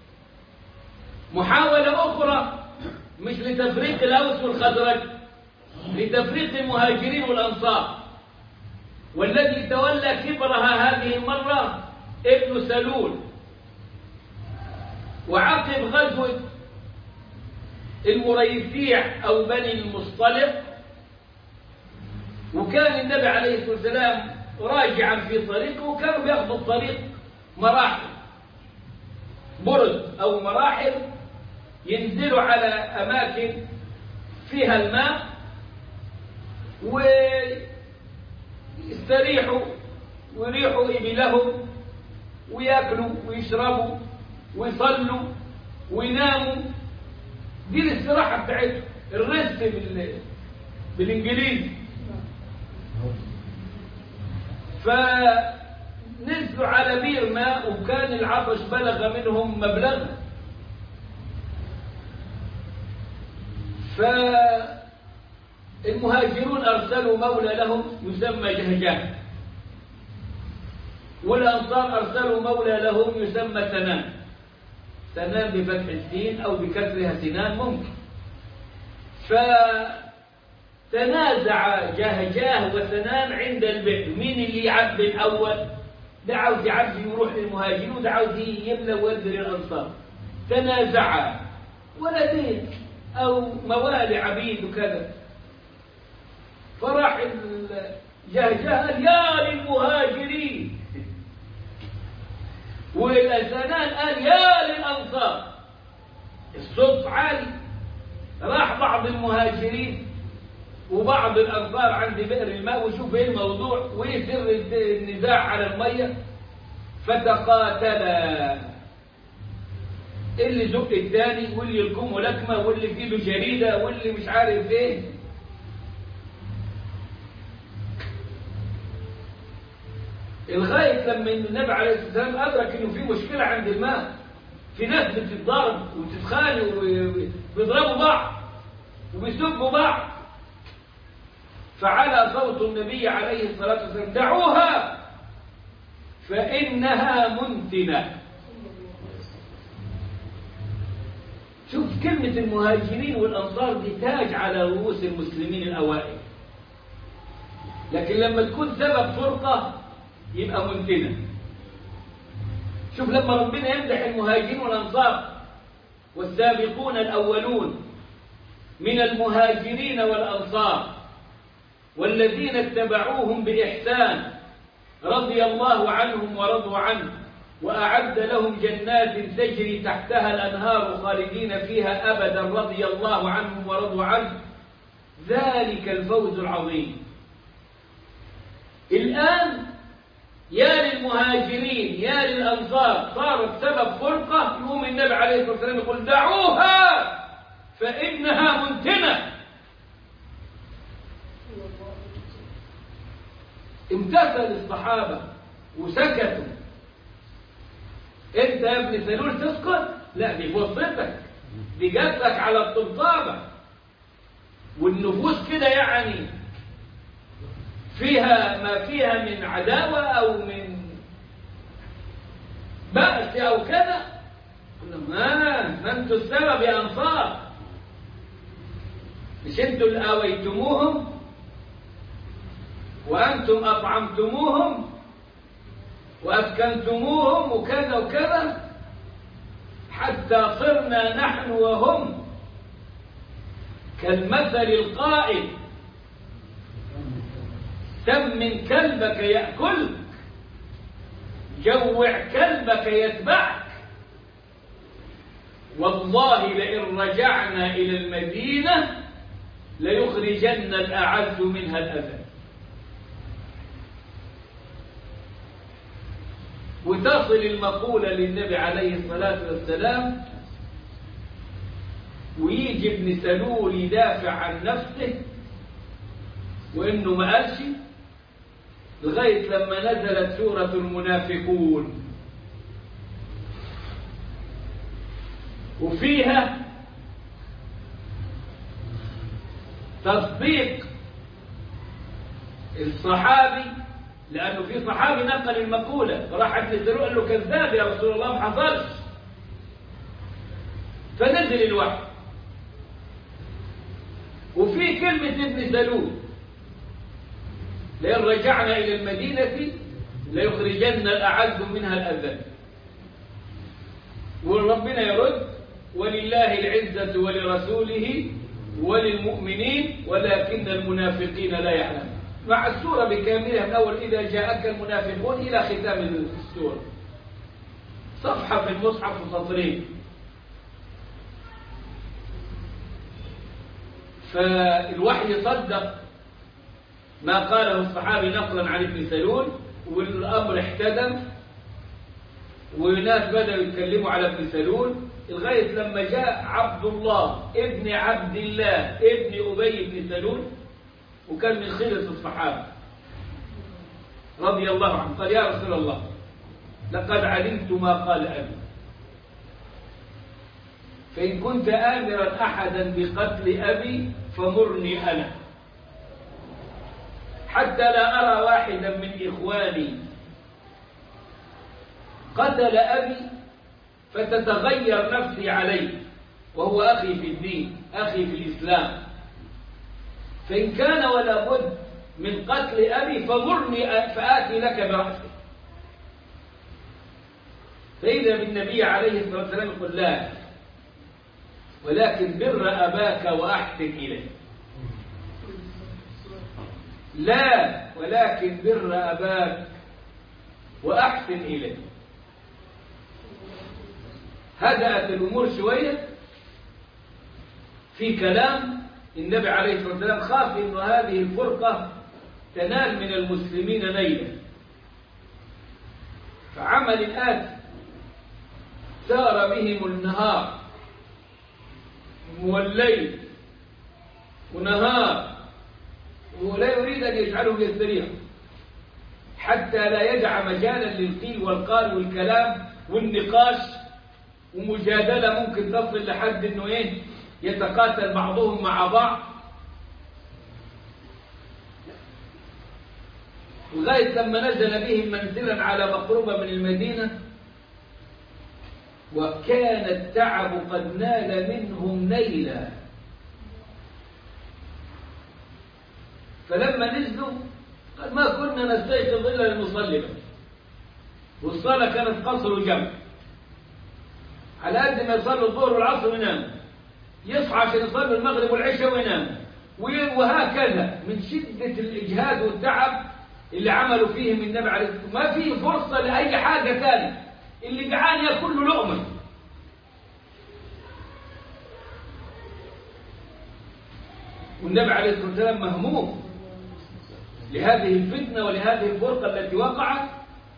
Speaker 1: محاولة أخرى مش لتفريق الأوس والخزرج، لتفريق المهاجرين والأنصار، والذي تولى كبرها هذه المرة ابن سلول. وعقب غزوة المريسيع أو بني المصطلق وكان النبي عليه الصلاة والسلام راجعا في طريقه وكانوا بياخذوا الطريق مراحل برد أو مراحل ينزلوا على أماكن فيها الماء ويستريحوا ويريحوا إبلهم ويأكلوا ويشربوا ويصلوا ويناموا. دي الاستراحة بتاعتهم، الرست بال... بالإنجليزي. فنزلوا على بير ماء وكان العطش بلغ منهم مبلغ، فالمهاجرون أرسلوا مولى لهم يسمى جهجاه، والأنصار أرسلوا مولى لهم يسمى سنان. سنان بفتح السين أو بكسرها سنان ممكن. فتنازع جهجاه وسنان عند البئر مين اللي يعبي الأول. ده عاوز يعبي يروح للمهاجرين وده عاوز يملى ويدري للأنصار. تنازعا ولدين أو موالي عبيد وكذا. فراح جهجاه قال يا للمهاجرين والسنان قال يا للأنصار. الصوت عالي. راح بعض المهاجرين وبعض الأنصار عند بئر الماء وشوف ايه الموضوع وايه سر النزاع على المية. فتقاتلا، اللي زق الثاني واللي يلكمه لكمة واللي في ايده جريدة واللي مش عارف ايه. الغاية لما النبي عليه الصلاة والسلام أدرك إنه في مشكلة عند الماء، في ناس بتتضارب وتتخانق وبيضربوا بعض وبيسبوا بعض. فعلى صوت النبي عليه الصلاة والسلام دعوها فإنها منتنة. شوف كلمة المهاجرين والأنصار دي تاج على رؤوس المسلمين الأوائل، لكن لما تكون سبب فرقة يبقى منتنة. شوف لما ربنا يمدح المهاجرين والأنصار والسابقون الأولون من المهاجرين والأنصار والذين اتبعوهم بإحسان رضي الله عنهم ورضوا عنه وأعد لهم جنات تجري تحتها الأنهار خالدين فيها أبدا رضي الله عنهم ورضوا عنه، ذلك الفوز العظيم. الآن يا للمهاجرين يا للأنصار صارت سبب فرقة، يقوم النبي عليه الصلاة والسلام يقول دعوها فإنها منتنة. امتثل الصحابة وسكتوا. انت يا ابن سلول تسكت؟ لا، دي فرصتك، دي جات لك على الطبطابة. والنفوس كده يعني فيها ما فيها من عداوة أو من بأس أو كذا، ما ما انتوا السبب يا أنصار، مش انتوا اللي آويتموهم وأنتم أطعمتموهم وأسكنتموهم وكذا وكذا حتى صرنا نحن وهم كالمثل القائل سمن كلبك يأكلك جوع كلبك يتبعك. والله لئن رجعنا إلى المدينة ليخرجن الأعز منها الأذل. وتصل المقولة للنبي عليه الصلاة والسلام ويجي ابن سلول يدافع عن نفسه وإنه ما قالش، لغاية لما نزلت سورة المنافقون وفيها تصديق الصحابي، لأنه في صحابي نقل المقولة فراح ابن سلول قال له كذاب يا رسول الله ما حصلش، فنزل الوحي. وفي كلمة ابن سلول لئن رجعنا إلى المدينة ليخرجن الأعز منها الأذل. وربنا يرد ولله العزة ولرسوله وللمؤمنين ولكن المنافقين لا يعلمون، مع السورة بكاملها من أول إذا جاءك المنافقون إلى ختام السورة، صفحة في المصحف وسطرين. فالوحي صدق ما قاله الصحابي نقلا عن ابن سلول، والأمر احتدم وناس بدأوا يتكلموا على ابن سلول لغاية لما جاء عبد الله ابن عبد الله ابن أبي بن سلول وكان من خلص الصحابة رضي الله عنه، قال يا رسول الله لقد علمت ما قال أبي، فإن كنت آمرا أحدا بقتل أبي فمرني أنا حتى لا أرى واحدا من إخواني قتل أبي فتتغير نفسي عليه وهو أخي في الدين أخي في الإسلام، فإن كان ولا بد من قتل أبي فمرني فآتي لك برأسه. فإذا بالنبي عليه الصلاة والسلام يقول لا، ولكن بر أباك وأحسن إليه، لا ولكن بر أباك وأحسن إليه. هدأت الأمور شوية في كلام النبي عليه الصلاة والسلام، خاف أن هذه الفرقة تنال من المسلمين نيلا، فعمل الآتي سار بهم النهار والليل ونهار ولا يريد أن يجعلهم يستريحوا حتى لا يدع مجالا للقيل والقال والكلام والنقاش ومجادلة ممكن تصل لحد أنه إيه يتقاتل بعضهم مع بعض، لغاية لما نزل بهم منزلا على مقربة من المدينة وكان التعب قد نال منهم نيلا. فلما نزلوا قال ما كنا نستيقظ إلا لنصلي بس، والصلاة كانت قصر وجمع، على قد ما يصلوا الظهر والعصر وينام، يصحى عشان يصلوا المغرب والعشاء وينام، وهكذا من شدة الإجهاد والتعب اللي عملوا فيهم النبي عليه الصلاة والسلام. ما في فرصة لأي حاجة ثانية، اللي جعان ياكل له لقمة. والنبي عليه الصلاة والسلام مهموم لهذه الفتنة ولهذه الفرقة التي وقعت،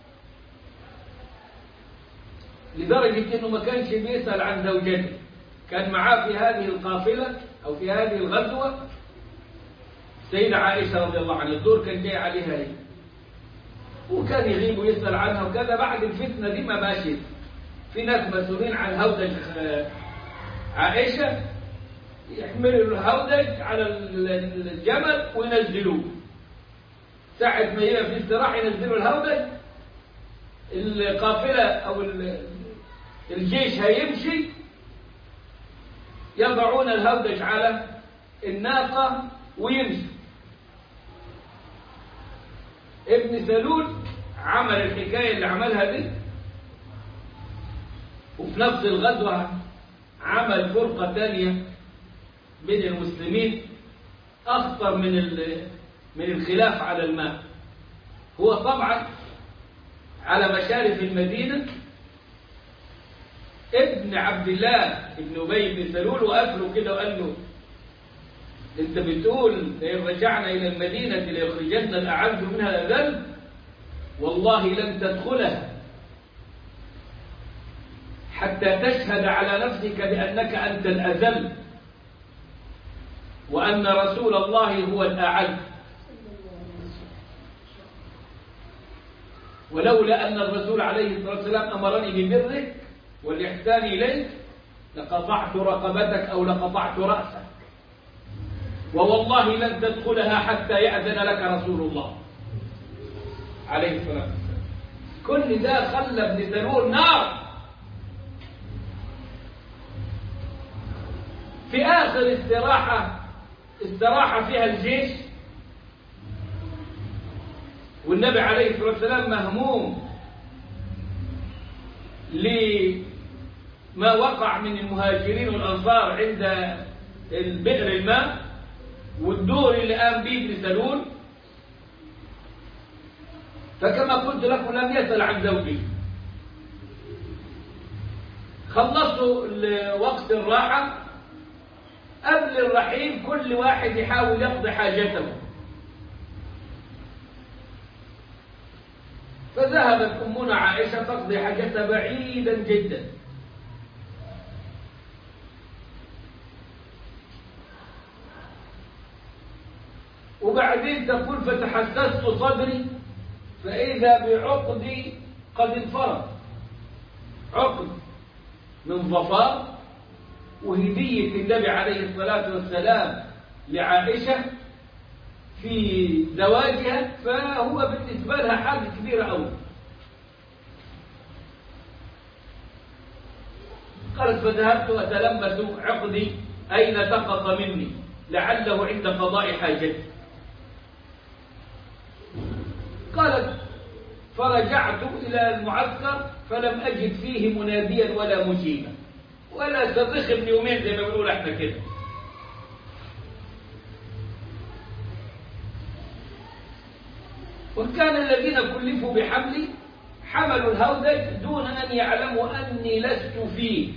Speaker 1: لدرجة أنه ما كانش بيسأل عن زوجته. كان معاه في هذه القافلة أو في هذه الغزوة السيدة عائشة رضي الله عنها، الدور كان جاي عليها هي، وكان يغيب ويسأل عنها وكذا. بعد الفتنة دي ما ماشيت، في ناس مسؤولين عن هودج عائشة، يحملوا الهودج على الجمل وينزلوه، ساعة ما هي في استراحة ينزلوا الهودج، القافلة أو الجيش هيمشي، يضعون الهودج على الناقة ويمشي. ابن سلول عمل الحكاية اللي عملها دي، وفي نفس الغزوة عمل فرقة ثانية بين المسلمين أخطر من من الخلاف على الماء. هو طبعا على مشارف المدينة ابن عبد الله ابن أبي بن سلول وقف له كده وقال له انت بتقول لئن رجعنا إلى المدينة ليخرجن الأعز منها الأذل، والله لن تدخلها حتى تشهد على نفسك بأنك أنت الأذل وأن رسول الله هو الأعز، ولولا أن الرسول عليه الصلاة والسلام أمرني ببرك والإحسان إليك لقطعت رقبتك أو لقطعت رأسك، ووالله لن تدخلها حتى يأذن لك رسول الله عليه الصلاة والسلام. كل ده خلى ابن سلول نار. في آخر استراحة استراحة فيها الجيش، والنبي عليه الصلاة والسلام مهموم لما وقع من المهاجرين والأنصار عند البئر الماء والدور اللي قام به ابن سلول. فكما قلت لكم لم يسأل عن زوجه. خلصوا وقت الراحة، قبل الرحيل كل واحد يحاول يقضي حاجته، فذهبت أمنا عائشة تقضي حاجتها بعيدا جدا، وبعدين تقول فتحسست صدري فإذا بعقدي قد انفرد، عقد من ظفار وهدية النبي عليه الصلاة والسلام لعائشة في زواجها، فهو بالنسبة لها حاجة كبيرة أوي. قالت فذهبت أتلمس عقدي أين سقط مني لعله عند قضاء حاجتي. قالت فرجعت إلى المعسكر فلم أجد فيه مناديا ولا مجيبا ولا صريخ ابن يومين زي ما بنقول احنا كده. وكان الذين كلفوا بحملي حملوا الهودج دون أن يعلموا أني لست فيه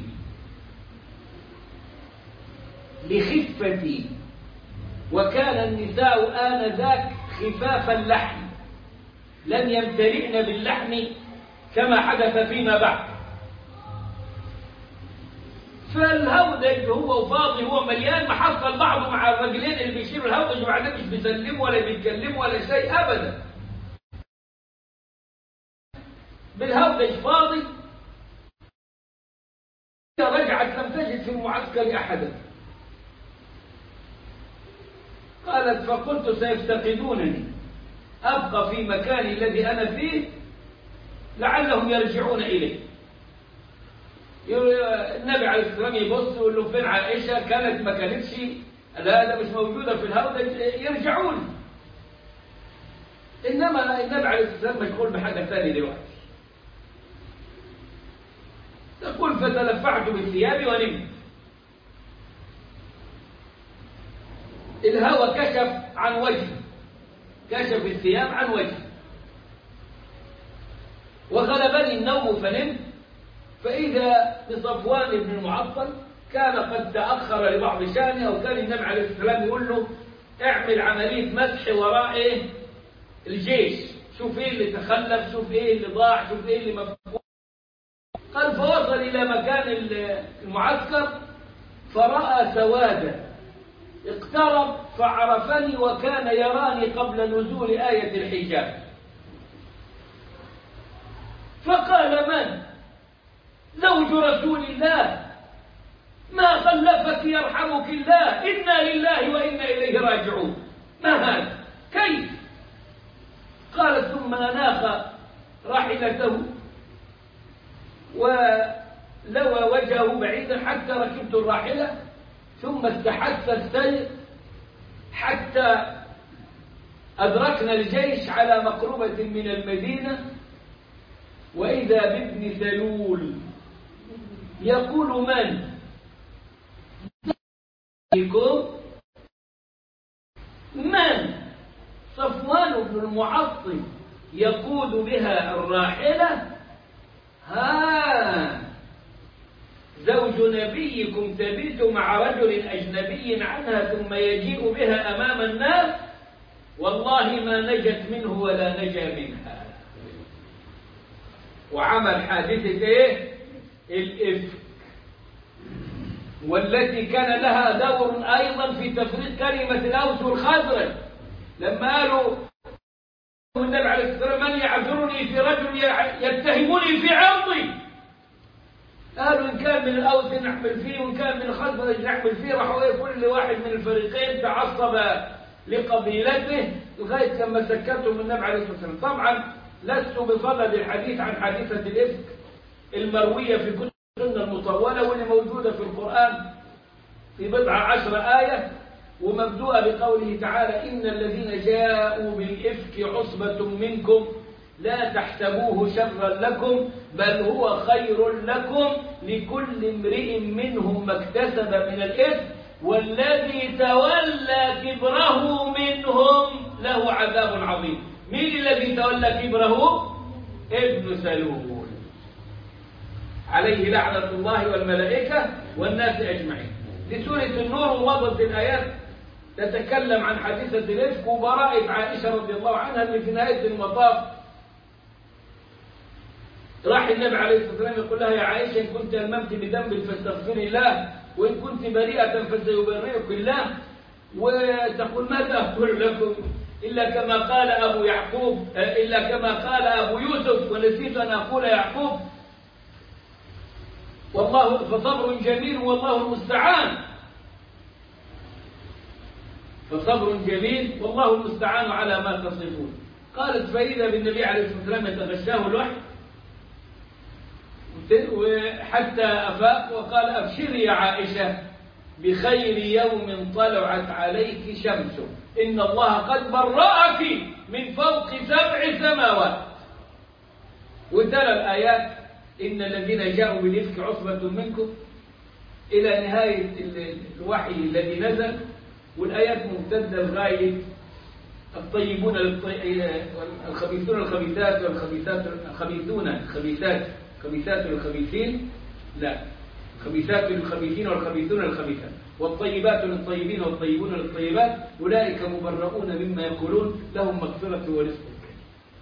Speaker 1: لخفتي، وكان النساء آنذاك خفاف اللحم لم يمتلئن باللحم كما حدث فيما بعد. فالهودج هو فاضي هو مليان، محصل بعضه مع الرجلين اللي بيشيلوا الهودج وبعدين مش بيسلموا ولا بيتكلموا ولا شيء أبدا، بالهودج فاضي. رجعت لم تجد في المعسكر أحدا. قالت فقلت سيفتقدونني، أبقى في مكاني الذي أنا فيه لعلهم يرجعون إليه. النبي عليه الصلاة والسلام يبص ويقول له فين عائشة؟ كانت ما كانتش، لا ده مش موجودة في الهودج، يرجعون. إنما النبي عليه الصلاة والسلام مشغول بحاجة ثانية دلوقتي. تقول فتلفعت بثيابي ونمت. الهوى كشف عن وجهي، كشف الثياب عن وجهي، وغلبني النوم فنمت، فإذا بصفوان بن المعطل كان قد تأخر لبعض شأنه، وكان النبي عليه الصلاة والسلام يقول له اعمل عملية مسح وراء إيه؟ الجيش، شوف إيه اللي تخلف، شوف إيه اللي ضاع، شوف إيه اللي مفقود. قال فوصل إلى مكان المعسكر فرأى سوادا، اقترب فعرفني وكان يراني قبل نزول آية الحجاب، فقال من؟ زوج رسول الله، ما خلفك يرحمك الله، إنا لله وإنا إليه راجعون. ما هذا؟ كيف؟ قال ثم أناخ راحلته ولوى وجهه بعيدا حتى ركبت الراحلة، ثم استحث السير حتى أدركنا الجيش على مقربة من المدينة، وإذا بابن سلول يقول من؟ من؟ صفوان بن المعطل يقود بها الراحلة. ها زوج نبيكم تبيت مع رجل أجنبي عنها ثم يجيء بها أمام الناس، والله ما نجت منه ولا نجا منها. وعمل حادثة إيه؟ الإفك، والتي كان لها دور أيضا في تفريق كلمة الأوس والخزرج، لما قالوا النبي عليه الصلاة والسلام من يعذرني في رجل يتهمني في عرضي، قالوا إن كان من الأوس نحمل فيه وإن كان من الخزرج نحمل فيه. راحوا كل واحد من الفريقين تعصب لقبيلته لغاية لما سكتهم النبي عليه الصلاة والسلام. طبعا لست بصدد الحديث عن حادثة الإفك المروية في كتب السنة المطولة واللي موجودة في القرآن في بضع عشر آية، ومبدوءة بقوله تعالى إن الذين جاءوا بالإفك عصبة منكم لا تحسبوه شرا لكم بل هو خير لكم لكل امرئ منهم ما اكتسب من الإثم والذي تولى كبره منهم له عذاب عظيم. مين الذي تولى كبره؟ ابن سلول عليه لعنة الله والملائكة والناس أجمعين. في سورة النور ومضت الآيات تتكلم عن حادثة الإفك وبراءة عائشة رضي الله عنها، اللي في نهاية المطاف راح النبي عليه الصلاة والسلام يقول لها يا عائشة إن كنت ألممت بذنب فاستغفري الله وإن كنت بريئة فسيبرئك الله. وتقول ماذا أقول لكم إلا كما قال أبو يعقوب إلا كما قال أبو يوسف ونسيت أن أقول يعقوب والله فصبر جميل والله المستعان. فصبر جميل والله المستعان على ما تصفون. قالت فإذا بالنبي عليه الصلاة والسلام يتغشاه الوحي وحتى أفاق وقال أبشري يا عائشة بخير يوم طلعت عليك شمسه إن الله قد برأك من فوق سبع سماوات. وتلا الآيات إن الذين جاءوا بالإفك عصبة منكم إلى نهاية الوحي الذي نزل، والآيات ممتدة لغاية الطيبون الخبيثون الخبيثات والخبيثات الخبيثون الخبيثات خبيثات الخبيثين لا خبيثات للخبيثين والخبيثون الخبيثات والطيبات للطيبين والطيبون للطيبات أولئك مبرؤون مما يقولون لهم مغفرة ورزق كريم.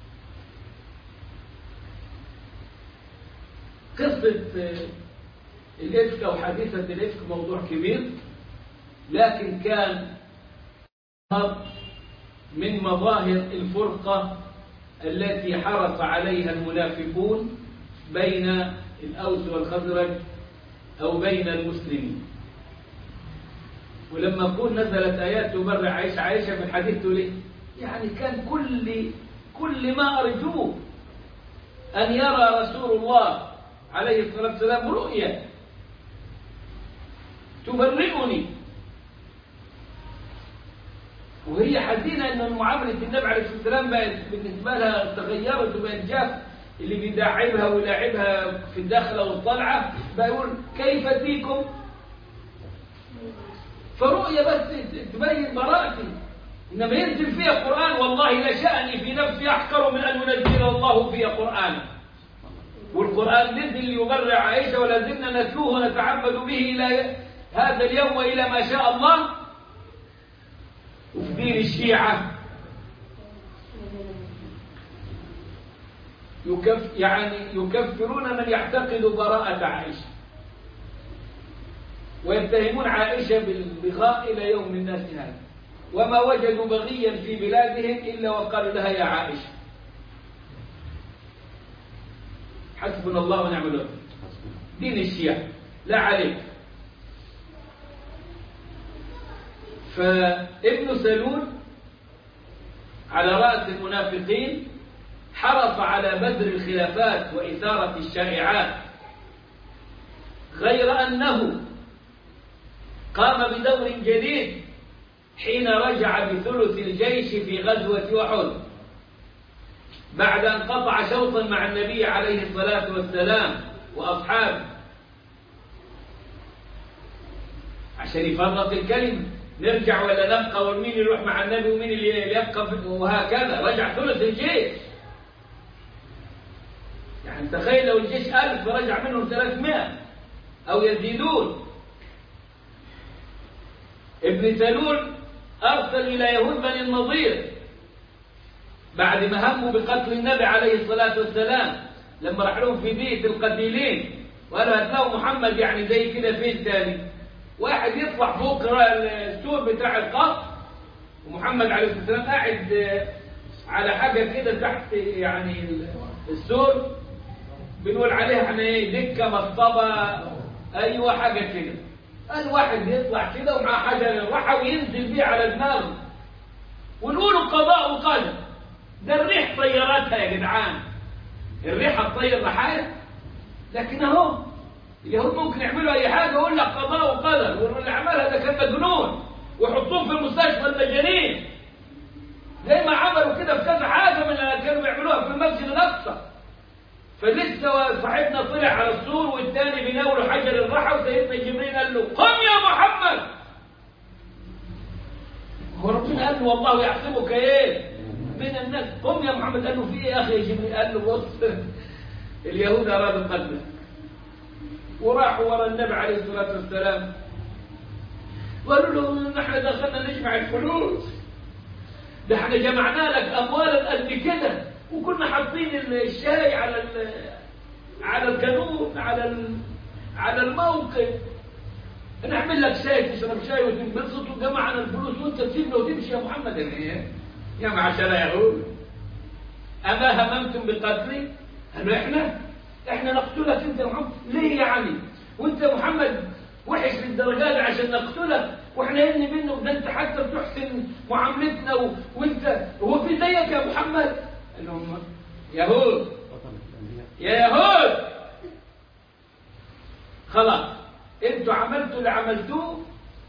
Speaker 1: قصة الإفك أو حادثة الإفك موضوع كبير، لكن كان من مظاهر الفرقة التي حرص عليها المنافقون بين الأوس والخزرج أو بين المسلمين. ولما كون نزلت آيات تبرع عائشة عائشة في الحديث ليه؟ يعني كان كل كل ما أرجوه أن يرى رسول الله عليه الصلاة والسلام رؤيا تبرئني، وهي حزينة أن معاملة النبي عليه الصلاة والسلام بقت بالنسبة لها تغيرت وبقت جاف، اللي بيداعبها ويلاعبها في الداخلة والطلعة بيقول كيف فيكم، فرؤية بس تبين براءتي، إنما ينزل فيها قرآن والله لشأني في نفسي أحقر من أن ينزل الله فيها قرآن. والقرآن نزل ليبرع عائشة ولا زلنا نتلوه ونتعبد به إلى هذا اليوم وإلى ما شاء الله. وفي دين الشيعة يكف يعني يكفرون من يعتقد براءة عائشة، ويتهمون عائشة بالبغاء إلى يوم الناس هذا، وما وجدوا بغيا في بلادهم إلا وقالوا لها يا عائشة. حسبنا الله ونعم الوكيل. دين الشيعة لا عليك. فابن سلول على رأس المنافقين حرص على بذر الخلافات وإثارة الشائعات، غير أنه قام بدور جديد حين رجع بثلث الجيش في غزوة أحد بعد أن قطع شوطا مع النبي عليه الصلاة والسلام وأصحابه عشان يفرط الكلمة، نرجع ولا نبقى، ومين يروح مع النبي ومين اللي يبقى، وهكذا رجع ثلث الجيش. يعني تخيل لو الجيش ألف فرجع منهم ثلاثمائة أو يزيدون. ابن سلول أرسل إلى يهود بني النضير بعد ما هموا بقتل النبي عليه الصلاة والسلام، لما راح لهم في بيئة القتيلين وقالوا هتلاقوا محمد يعني زي كده فين تاني، واحد يطلع فوق السور بتاع القصر ومحمد عليه الصلاة والسلام قاعد على حاجة كده تحت يعني السور، بنقول عليها احنا ايه دكة مصطبة أيوة حاجة كده. قال واحد يطلع كده ومعاه حجر الرحى وينزل بيه على دماغه ونقولوا قضاء وقدر. ده الريح طياراتها يا جدعان، الريح هتطير رحايا، لكن اهو اليهود ممكن يعملوا اي حاجه ويقول لك قضاء وقدر، واللي عملها ده كان مجنون ويحطوه في مستشفى المجانين، زي ما عملوا كده في كذا حاجه من اللي كانوا بيعملوها في المسجد الاقصى. فلسه صاحبنا طلع على السور والثاني بيناوله حجر الرحى، وسيدنا جبريل قال له قم يا محمد. هو ربنا قال له والله يحسبك ايه من الناس، قم يا محمد. قال له في ايه يا اخي جبريل؟ قال له بص اليهود ارادوا قتله، وراحوا ورا النبي عليه الصلاه والسلام وقالوا له نحن دخلنا نجمع الفلوس، ده احنا جمعنا لك اموالا قد كده، وكنا حاطين الشاي على على الكانون على على الموقف، نعمل لك شاي تشرب شاي وتنبسط، وجمعنا الفلوس وانت تسيبنا وتمشي يا محمد. يا معشر يهود اما هممتم بقتلي؟ قالوا احنا احنا نقتلك انت يا محمد. ليه يعني؟ وانت يا محمد وحش للدرجه دي عشان نقتلك واحنا يهني منك؟ ده انت حتى بتحسن معاملتنا و... وانت هو في زيك يا محمد؟ قال لهم يهود يا يهود خلاص انتوا عملتوا اللي عملتوه،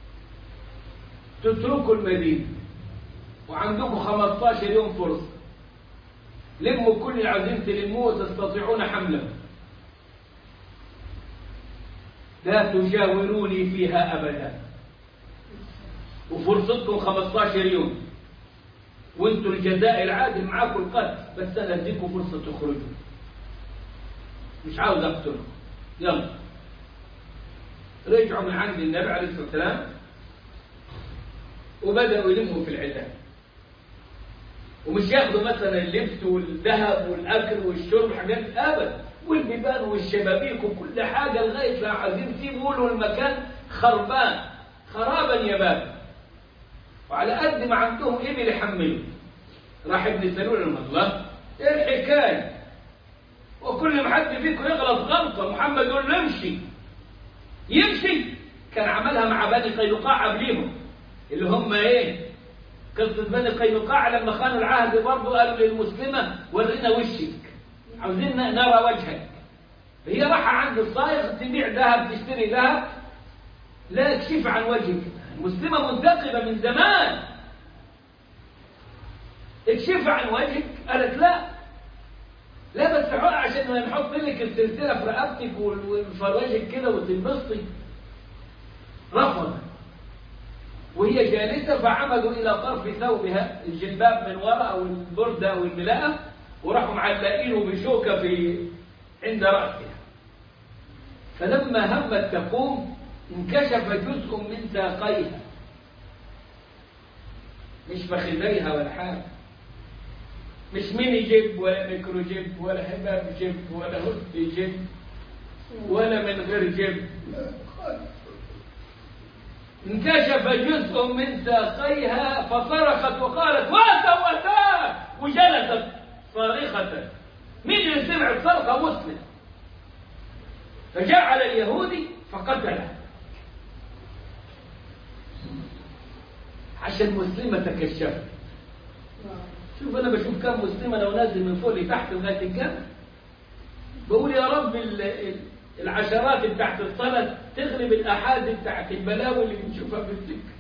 Speaker 1: تتركوا المدينه وعندكم خمسة عشر يوم فرصه، لموا كل اللي عايزين تلموه وتستطيعون حمله، لا تجاوروني فيها ابدا، وفرصتكم خمسة عشر يوم، وانتوا الجزاء العادل معاكم القتل، بس انا اديكم فرصه تخرجوا، مش عاوز اقتلكم. يلا رجعوا من عند النبي عليه الصلاه والسلام وبداوا يلموا في العتاب، ومش ياخدوا مثلا اللبس والذهب والاكل والشرب حاجات ابدا، والبيبان والشبابيك وكل حاجه، لغايه لا عايزين يسيبوا له المكان خربان خرابا يبان، وعلى قد ما عندهم ابل يحملوا. راح ابن سلول الله ايه الحكايه؟ وكل ما حد فيكم يغلط غلطه محمد يقول له امشي، يمشي. كان عملها مع بني قينقاع قبليهم، اللي هم ايه قصه بني قينقاع لما خانوا العهد برضه قالوا للمسلمه ورينا وشك، عاوزين نرى وجهك. هي راح عند الصايغ تبيع ذهب تشتري ذهب، لا اكشف عن وجهك، المسلمة منتقبة من زمان، اكشف عن وجهك. قالت لا لا بس عشان نحط لك السلسلة في رقبتك ونفرجك كده وتنبسطي. رفض، وهي جالسة فعمدوا إلى طرف ثوبها الجلباب من وراء أو البردة أو الملاءة، وراحوا معلقينه بشوكة في عند رأسها. فلما همت تقوم انكشف جزء من ساقيها، مش فخذيها ولا حاجة، مش ميني جيب ولا ميكرو جيب ولا حباب جيب ولا هدي جيب ولا من غير جيب، انكشف جزء من ساقيها فصرخت وقالت وسوتاه، وجلست صارخة. مين اللي سمع الصرخة؟ مسلم. فجعل اليهودي فقتله عشان مسلمة تكشفت. شوف أنا بشوف كم مسلمة لو نازل من فوق لتحت لغاية الجنة، بقول يا رب العشرات بتاعت الصلاة تغلب الأحاد بتاعت البلاوي اللي بنشوفها في السكة.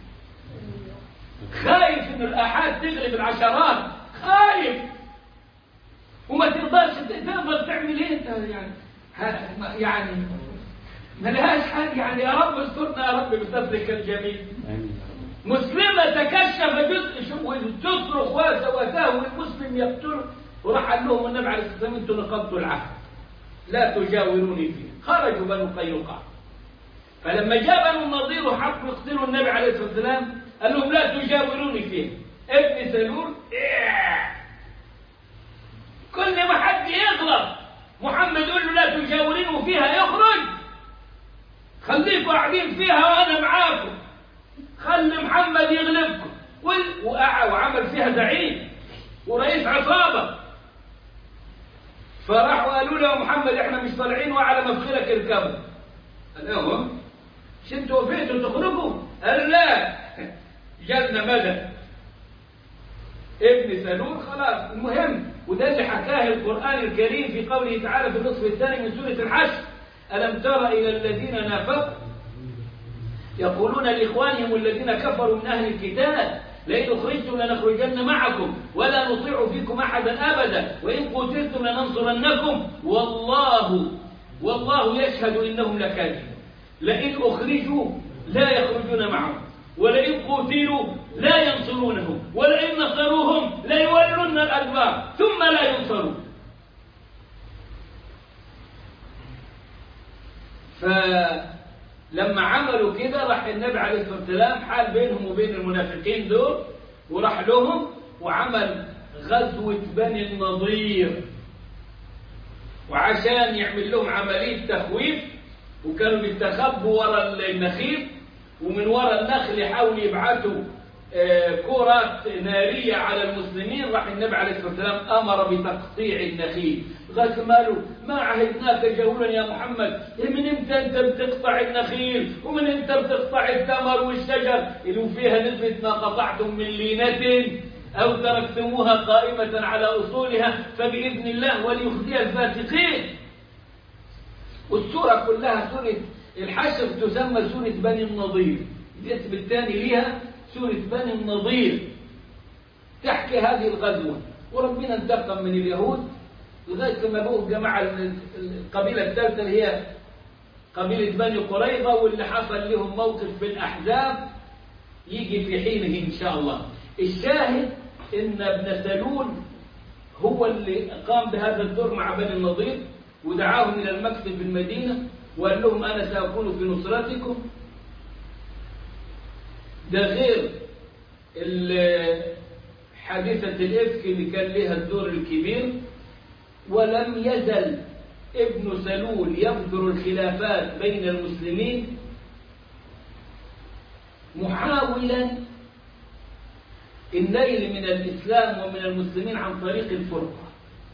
Speaker 1: خايف إن الأحاد تغلب العشرات، خايف وما تقدرش تقدر تعمل إيه أنت يعني يعني ما لهاش حاجة يعني. يا رب استرنا يا رب بسترك الجميل. مسلمة تكشف جزء وتصرخ وسوتاه والمسلم يقتله، وراح قال لهم النبي عليه الصلاة والسلام انتم نقضتوا العهد لا تجاوروني فيه. خرجوا بنو قينقاع، فلما جاء بنو النضير وحبوا يقتلوا النبي عليه الصلاة والسلام قال لهم لا تجاوروني فيه. ابن سلول إيه. كل ما حد يغلط محمد يقول له لا تجاورينه فيها يخرج، خليكم قاعدين فيها وانا معاكم، خلي محمد يغلبكم. وعمل فيها زعيم ورئيس عصابة. فراحوا قالوا له محمد احنا مش طالعين وعلى مفخرك اركبوا. قال لهم مش انتوا وفيتوا تخرجوا؟ قال لا جالنا مدد. ابن سلول خلاص. المهم وده اللي حكاه القرآن الكريم في قوله تعالى في النصف الثاني من سورة الحشر: ألم تر إلى الذين نافقوا يقولون لإخوانهم الذين كفروا من أهل الكتاب لئن أخرجتم لنخرجن معكم ولا نطيع فيكم أحدا أبدا وإن قتلتم لننصرنكم والله والله يشهد إنهم لكاذبون. لئن أخرجوا لا يخرجون معهم ولئن قتلوا لا ينصرونهم ولئن نصروهم لا يولون الأدبار ثم لا ينصرون. فلما عملوا كده راح النبي عليه الصلاة والسلام حال بينهم وبين المنافقين دول وراح لهم وعمل غزوة بني النضير، وعشان يعمل لهم عملية تخويف وكانوا بيستخبوا ورا النخيل ومن ورا النخل يحاولوا يبعثوا كرات نارية على المسلمين. راح النبي عليه الصلاة والسلام أمر بتقطيع النخيل. قال ماله ما عهدناك جولا يا محمد، من امتى انت بتقطع النخيل ومن امتى بتقطع الثمر والشجر اللي فيها نسبة ما قطعتم من لينة أو تركتموها قائمة على أصولها فبإذن الله وليخزي الفاسقين. والسورة كلها سورة الحشر تسمى سورة بني النضير، الاسم الثاني ليها سورة بني النضير، تحكي هذه الغزوة. وربنا انتقم من اليهود لغاية لما بقوا جماعة القبيلة الثالثة اللي هي قبيلة بني قريظة، واللي حصل لهم موقف بالأحزاب يجي في حينه إن شاء الله. الشاهد إن ابن سلول هو اللي قام بهذا الدور مع بني النضير ودعاهم إلى المكتب في المدينة وقال لهم أنا سأكون في نصرتكم. ده غير حادثة الإفك اللي كان لها الدور الكبير. ولم يزل ابن سلول يبذر الخلافات بين المسلمين محاولا النيل من الإسلام ومن المسلمين عن طريق الفرقة،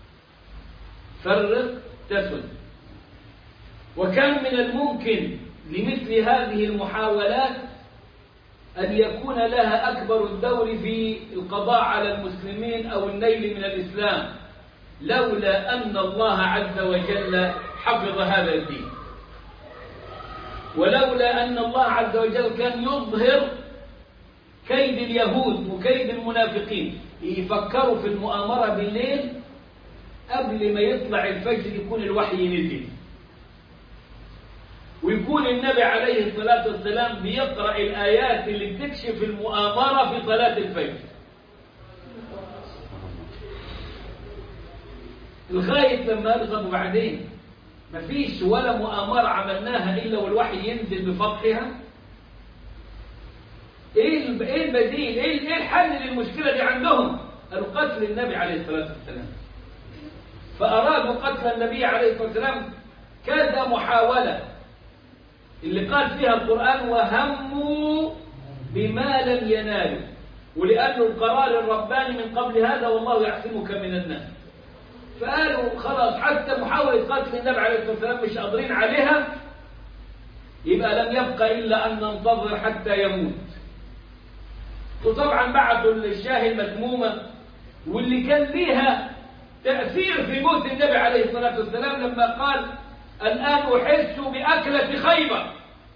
Speaker 1: فرق تسد. وكان من الممكن لمثل هذه المحاولات أن يكون لها أكبر الدور في القضاء على المسلمين أو النيل من الإسلام، لولا أن الله عز وجل حفظ هذا الدين. ولولا أن الله عز وجل كان يظهر كيد اليهود وكيد المنافقين يفكروا في المؤامرة بالليل قبل ما يطلع الفجر يكون الوحي نزل، ويكون النبي عليه الصلاة والسلام بيقرأ الآيات اللي بتكشف المؤامرة في صلاة الفجر، لغاية لما ألغوا بعدين مفيش ولا مؤامرة عملناها إلا والوحي ينزل بفتحها. إيه البديل؟ إيه الحل للمشكلة دي عندهم؟ قالوا قتل النبي عليه الصلاة والسلام، فأرادوا قتل النبي عليه الصلاة والسلام كذا محاولة اللي قال فيها القرآن وهموا بما لم ينالوا، ولأنه القرار الرباني من قبل هذا والله يعصمك من الناس. فقالوا خلاص حتى محاولة قتل النبي عليه الصلاة والسلام مش قادرين عليها، يبقى لم يبقى إلا أن ننتظر حتى يموت. وطبعا بعثوا الشاه المسمومة واللي كان ليها تأثير في موت النبي عليه الصلاة والسلام لما قال الآن أحس بأكلة خيبر.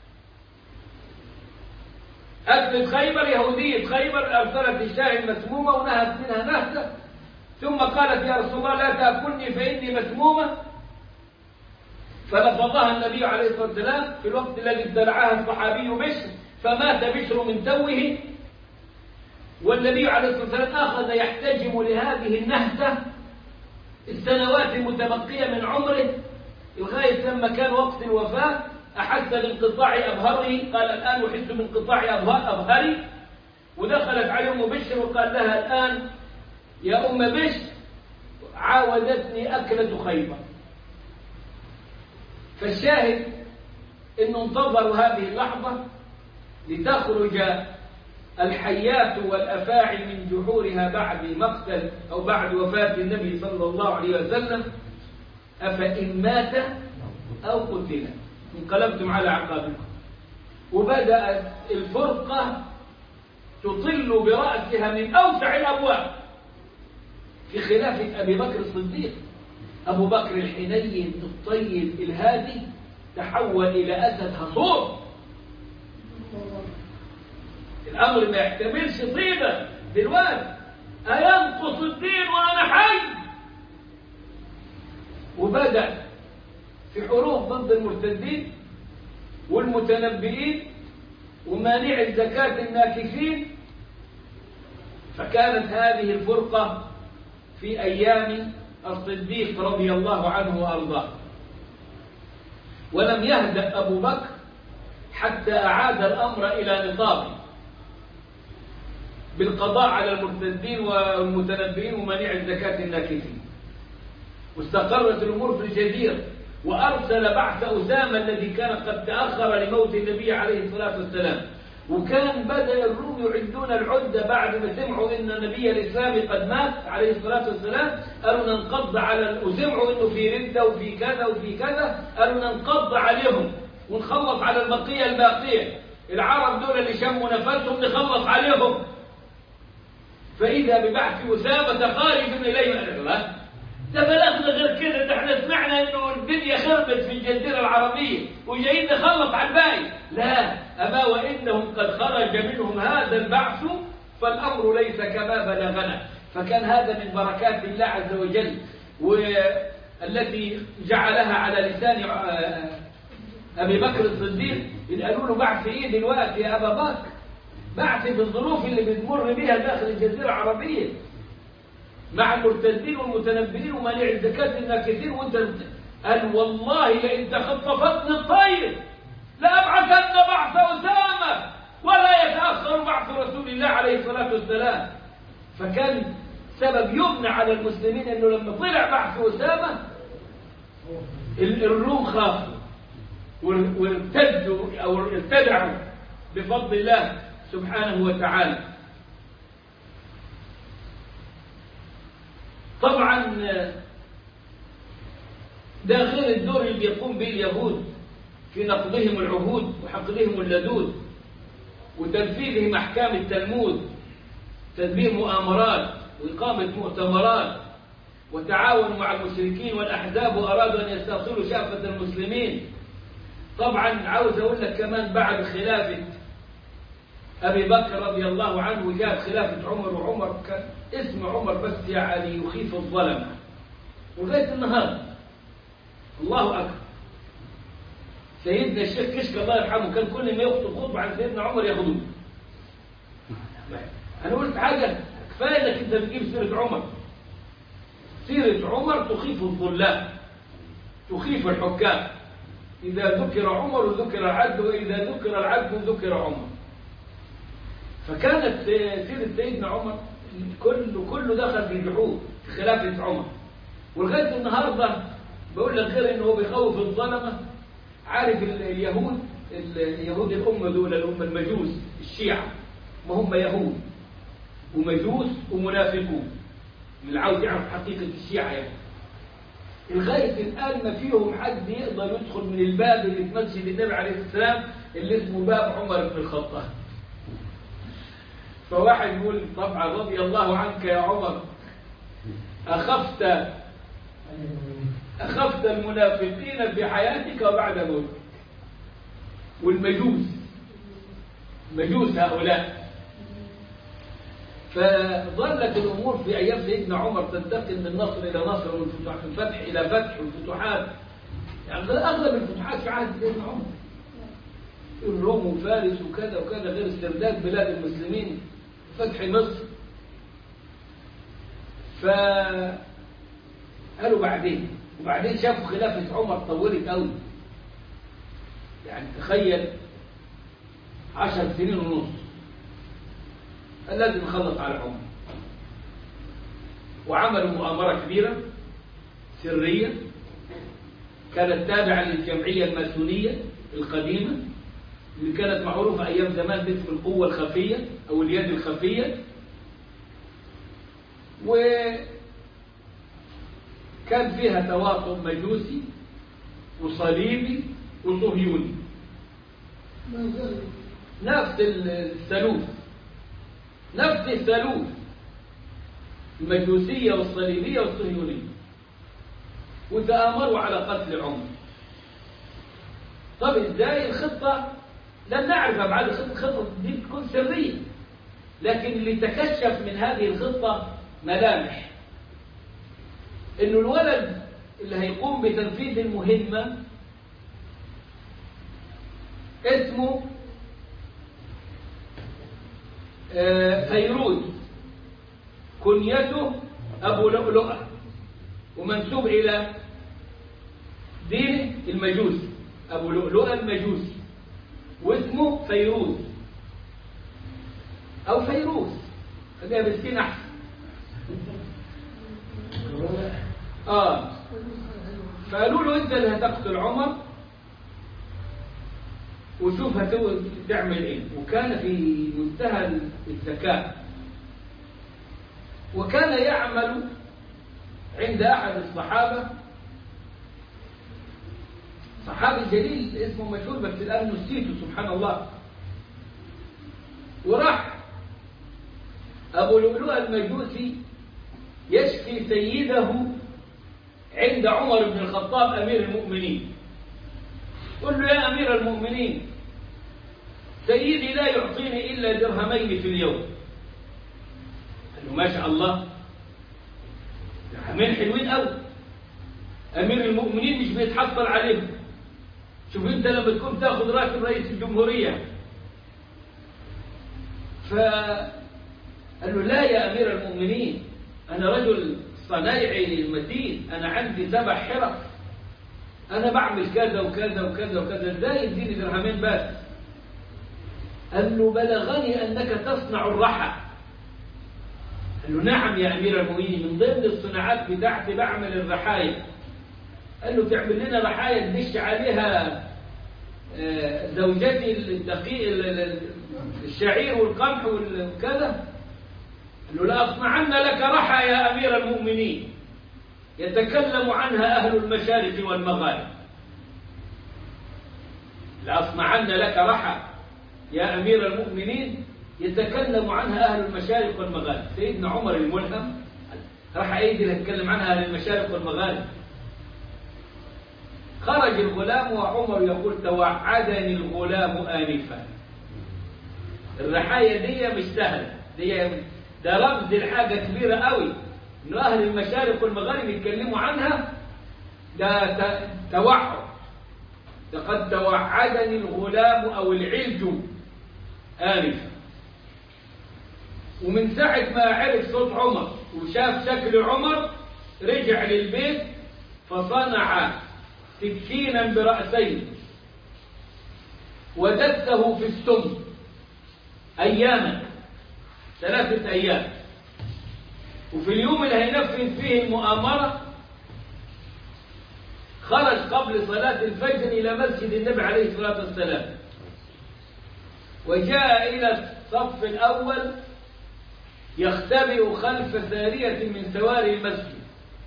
Speaker 1: أكلة خيبر يهودية خيبر أرسلت الشاه المسمومة ونهت منها نهسة، ثم قالت يا رسول الله لا تأكلني فإني مسمومة، فلفظها النبي عليه الصلاة والسلام في الوقت الذي ابتلعها الصحابي بشر، فمات بشر من توه، والنبي عليه الصلاة والسلام أخذ يحتجم لهذه النهسة السنوات المتبقية من عمره لغاية لما كان وقت الوفاة أحس بانقطاع أبهره، قال الآن أحس بانقطاع أبهري، ودخلت عليه أم بشر وقال لها الآن يا أم بشر عاودتني أكلة خيبر. فالشاهد إنه انتظروا هذه اللحظة لتخرج الحيات والأفاعي من جحورها بعد مقتل أو بعد وفاة النبي صلى الله عليه وسلم، أفإن مات أو قتل انقلبتم على عقابكم. وبدأت الفرقة تطل برأسها من أوسع الأبواب في خلافة أبي بكر الصديق. أبو بكر الحنين الطيب الهادي تحول إلى أسد هصور، الأمر ما يحتملش طيبة دلوقتي، أينقص الدين وأنا حي. وبدأ في حروب ضد المرتدين والمتنبئين ومانع الزكاة الناكثين. فكانت هذه الفرقة في أيام الصديق رضي الله عنه وأرضاه، ولم يهدأ أبو بكر حتى أعاد الأمر إلى نصابه بالقضاء على المرتدين والمتنبئين ومانع الزكاة الناكثين، واستقرت الأمور في الجزيرة. وأرسل بعث أسامة الذي كان قد تأخر لموت النبي عليه الصلاة والسلام، وكان بدأ الروم يعدون العدة بعد ما سمعوا إن النبي الإسلامي قد مات عليه الصلاة والسلام، قالوا ننقض على، وسمعوا إنه في ردة وفي كذا وفي كذا، قالوا ننقض عليهم ونخلص على البقية الباقية، العرب دول اللي شموا نفسهم نخلص عليهم. فإذا ببعث أسامة خارج إليه قال الله ده بلغنا غير كده، ده احنا سمعنا انه الدنيا خربت في الجزيرة العربية وجايين نخلص على الباقي. لا، أما وإنهم قد خرج منهم هذا البعث فالأمر ليس كما بلغنا. فكان هذا من بركات الله عز وجل والتي جعلها على لسان أبي بكر الصديق. إن قالوا له بعث إيه دلوقتي يا أبا بكر؟ بعث بالظروف اللي بتمر بها داخل الجزيرة العربية مع المرتدين والمتنبئين ومانع الزكاة الناكثين، وانت قال والله لئن تخطفتني الطير لأبعثن بعث أسامة ولا يتأخر بعث رسول الله عليه الصلاة والسلام. فكان سبب يبنى على المسلمين انه لما طلع بعث أسامة الروم خافوا وارتدوا او ارتدعوا بفضل الله سبحانه وتعالى. طبعا ده غير الدور اللي بيقوم به اليهود في نقضهم العهود وحقنهم اللدود وتنفيذهم أحكام التلمود، تدبير مؤامرات وإقامة مؤتمرات وتعاونوا مع المشركين والأحزاب وأرادوا أن يستأصلوا شأفة المسلمين. طبعا عاوز أقول لك كمان بعد خلافة أبي بكر رضي الله عنه جاءت خلافة عمر، وعمر كان اسم عمر بس يعني يخيف الظلمة ولغاية النهارده. الله أكبر. سيدنا الشيخ كشك الله يرحمه كان كل ما يخطب خطبة عن سيدنا عمر ياخدوه. أنا قلت حاجة كفاية إنك أنت بتجيب سيرة عمر. سيرة عمر تخيف الظلام، تخيف الحكام. إذا ذكر عمر ذكر العدل، وإذا ذكر العدل ذكر عمر. فكانت سيرة سيدنا عمر كله كله دخل في الجحود في خلافة عمر. ولغاية النهارده بقول لك غير إنه هو بيخوف الظلمة. عارف اليهود اليهود الأمة دول الأمة المجوس الشيعة، ما هم يهود ومجوس ومنافقون. اللي عاوز يعرف حقيقة الشيعة يعني لغاية الآن ما فيهم حد يقدر يدخل من الباب اللي في مسجد النبي عليه السلام اللي اسمه باب عمر بن الخطاب. فواحد يقول طبعا رضي الله عنك يا عمر، أخفت أخفت المنافقين في حياتك وبعد موتك. والمجوس مجوس هؤلاء. فظلت الأمور في أيام سيدنا عمر تنتقل من نصر إلى نصر ومن فتح إلى فتح والفتوحات. يعني أغلب الفتوحات في عهد سيدنا عمر، الروم وفارس وكذا وكذا، غير استرداد بلاد المسلمين فتح مصر. فقالوا بعدين وبعدين شافوا خلافة عمر طولت قوي. يعني تخيل عشر سنين ونص لازم نخلص على عمر. وعملوا مؤامرة كبيرة سرية كانت تابعة للجمعية الماسونية القديمة اللي كانت معروفة أيام زمان باسم القوة الخفية أو اليد الخفية. وكان فيها تواطؤ مجوسي وصليبي وصهيوني، نفس الثالوث نفس الثالوث المجوسية والصليبية والصهيونية. وتآمروا على قتل عمر. طب ازاي الخطة؟ لن نعرفها بعد الخطة. الخطة دي تكون سرية، لكن اللي تكشف من هذه الخطة ملامح انه الولد اللي هيقوم بتنفيذ المهمة اسمه فيروز، كنيته أبو لؤلؤة، ومنسوب إلى دين المجوس، أبو لؤلؤة المجوسي، واسمه فيروز أو فيروز، خليها بالسين أحسن. آه فقالوا له أنت اللي هتقتل عمر وشوف هتعمل ايه. وكان في منتهى الذكاء، وكان يعمل عند احد الصحابه، صحابي جليل اسمه مشهور بس الان نسيته سبحان الله. وراح ابو لؤلؤة المجوسي يشكي سيده عند عمر بن الخطاب امير المؤمنين. قل له يا امير المؤمنين سيدي لا يعطيني إلا درهمين في اليوم. قال له ما شاء الله درهمين حلوين قوي، أمير المؤمنين مش بيتحصل عليهم. شوف أنت لما تكون تاخذ راتب رئيس الجمهورية. فقال له لا يا أمير المؤمنين أنا رجل صنايعي متين، أنا عندي سبع حرف، أنا بعمل كذا وكذا وكذا وكذا، ازاي يديني درهمين بس؟ قال له بلغني أنك تصنع الرحى. قال له نعم يا أمير المؤمنين، من ضمن الصناعات بتاعتي بعمل الرحايا. قال له تعمل لنا رحايا ندش عليها زوجتي الدقيق الشعير والقمح وكذا؟ قال له لأصنعن لك رحى يا أمير المؤمنين يتكلم عنها أهل المشارق والمغارب. لأصنعن لك رحى يا أمير المؤمنين يتكلم عنها أهل المشارق والمغارب. سيدنا عمر الملهم راح أيدي اللي هتكلم عنها للمشارق والمغارب. خرج الغلام وعمر يقول توعدني الغلام آنفا. الرحايا دي مش سهلة، دي ده رمز لحاجة كبيرة قوي، إنه أهل المشارق والمغارب يتكلموا عنها، ده توعد. لقد توعدني الغلام أو العلج آنفا. ومن ساعة ما عرف صوت عمر وشاف شكل عمر رجع للبيت فصنع سكينا برأسين ودسه في السم أياما، ثلاثة أيام. وفي اليوم اللي هينفذ فيه المؤامرة خرج قبل صلاة الفجر إلى مسجد النبي عليه الصلاة والسلام، وجاء إلى الصف الأول يختبئ خلف سارية من سواري المسجد،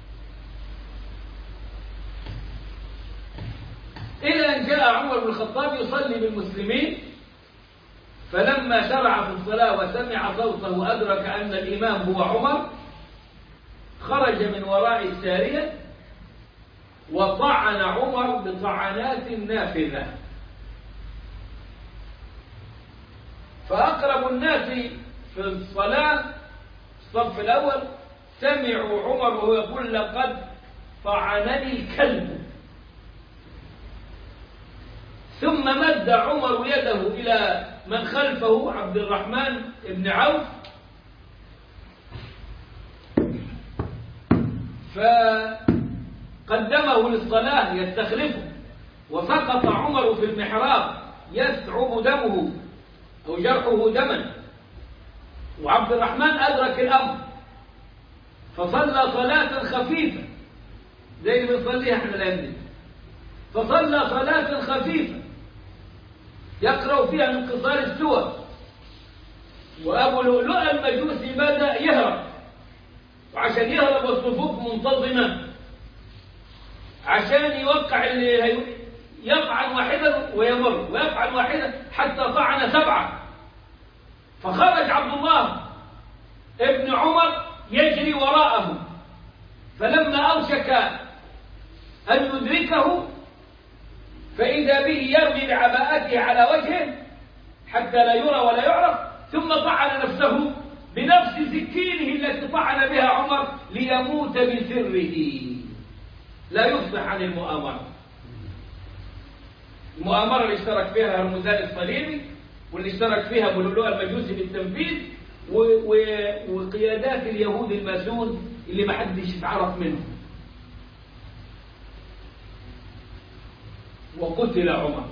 Speaker 1: إلى أن جاء عمر بن الخطاب يصلي بالمسلمين. فلما شرع في الصلاة وسمع صوته وأدرك أن الإمام هو عمر خرج من وراء السارية وطعن عمر بطعنات نافذة. فأقرب الناس في الصلاة الصف الأول سمعوا عمر وهو يقول لقد طعنني الكلب. ثم مد عمر يده إلى من خلفه عبد الرحمن بن عوف فقدمه للصلاة يستخلفه، وسقط عمر في المحراب يسعب دمه أو جرحه دما، وعبد الرحمن أدرك الأمر فصلى صلاة خفيفة زي اللي بنصليها احنا الآن، فصلى صلاة خفيفة يقرأ فيها من قصار السور. وأبو لؤلؤ المجوسي بدأ يهرب، وعشان يهرب الصفوف منتظمة عشان يوقع اللي يطعن واحدا ويمر ويفعل واحدا حتى طعن سبعة. فخرج عبد الله ابن عمر يجري وراءه، فلما أوشك أن يدركه فإذا به يرمي بعباءته على وجهه حتى لا يرى ولا يعرف، ثم طعن نفسه بنفس سكينه التي طعن بها عمر ليموت بسره لا يفصح عن المؤامرة. المؤامرة اللي اشترك فيها هرمزان الصليبي، واللي اشترك فيها أبو لؤلؤ المجوسي بالتنفيذ، وقيادات اليهود الماسون اللي ما حدش يتعرف منهم. وقتل عمر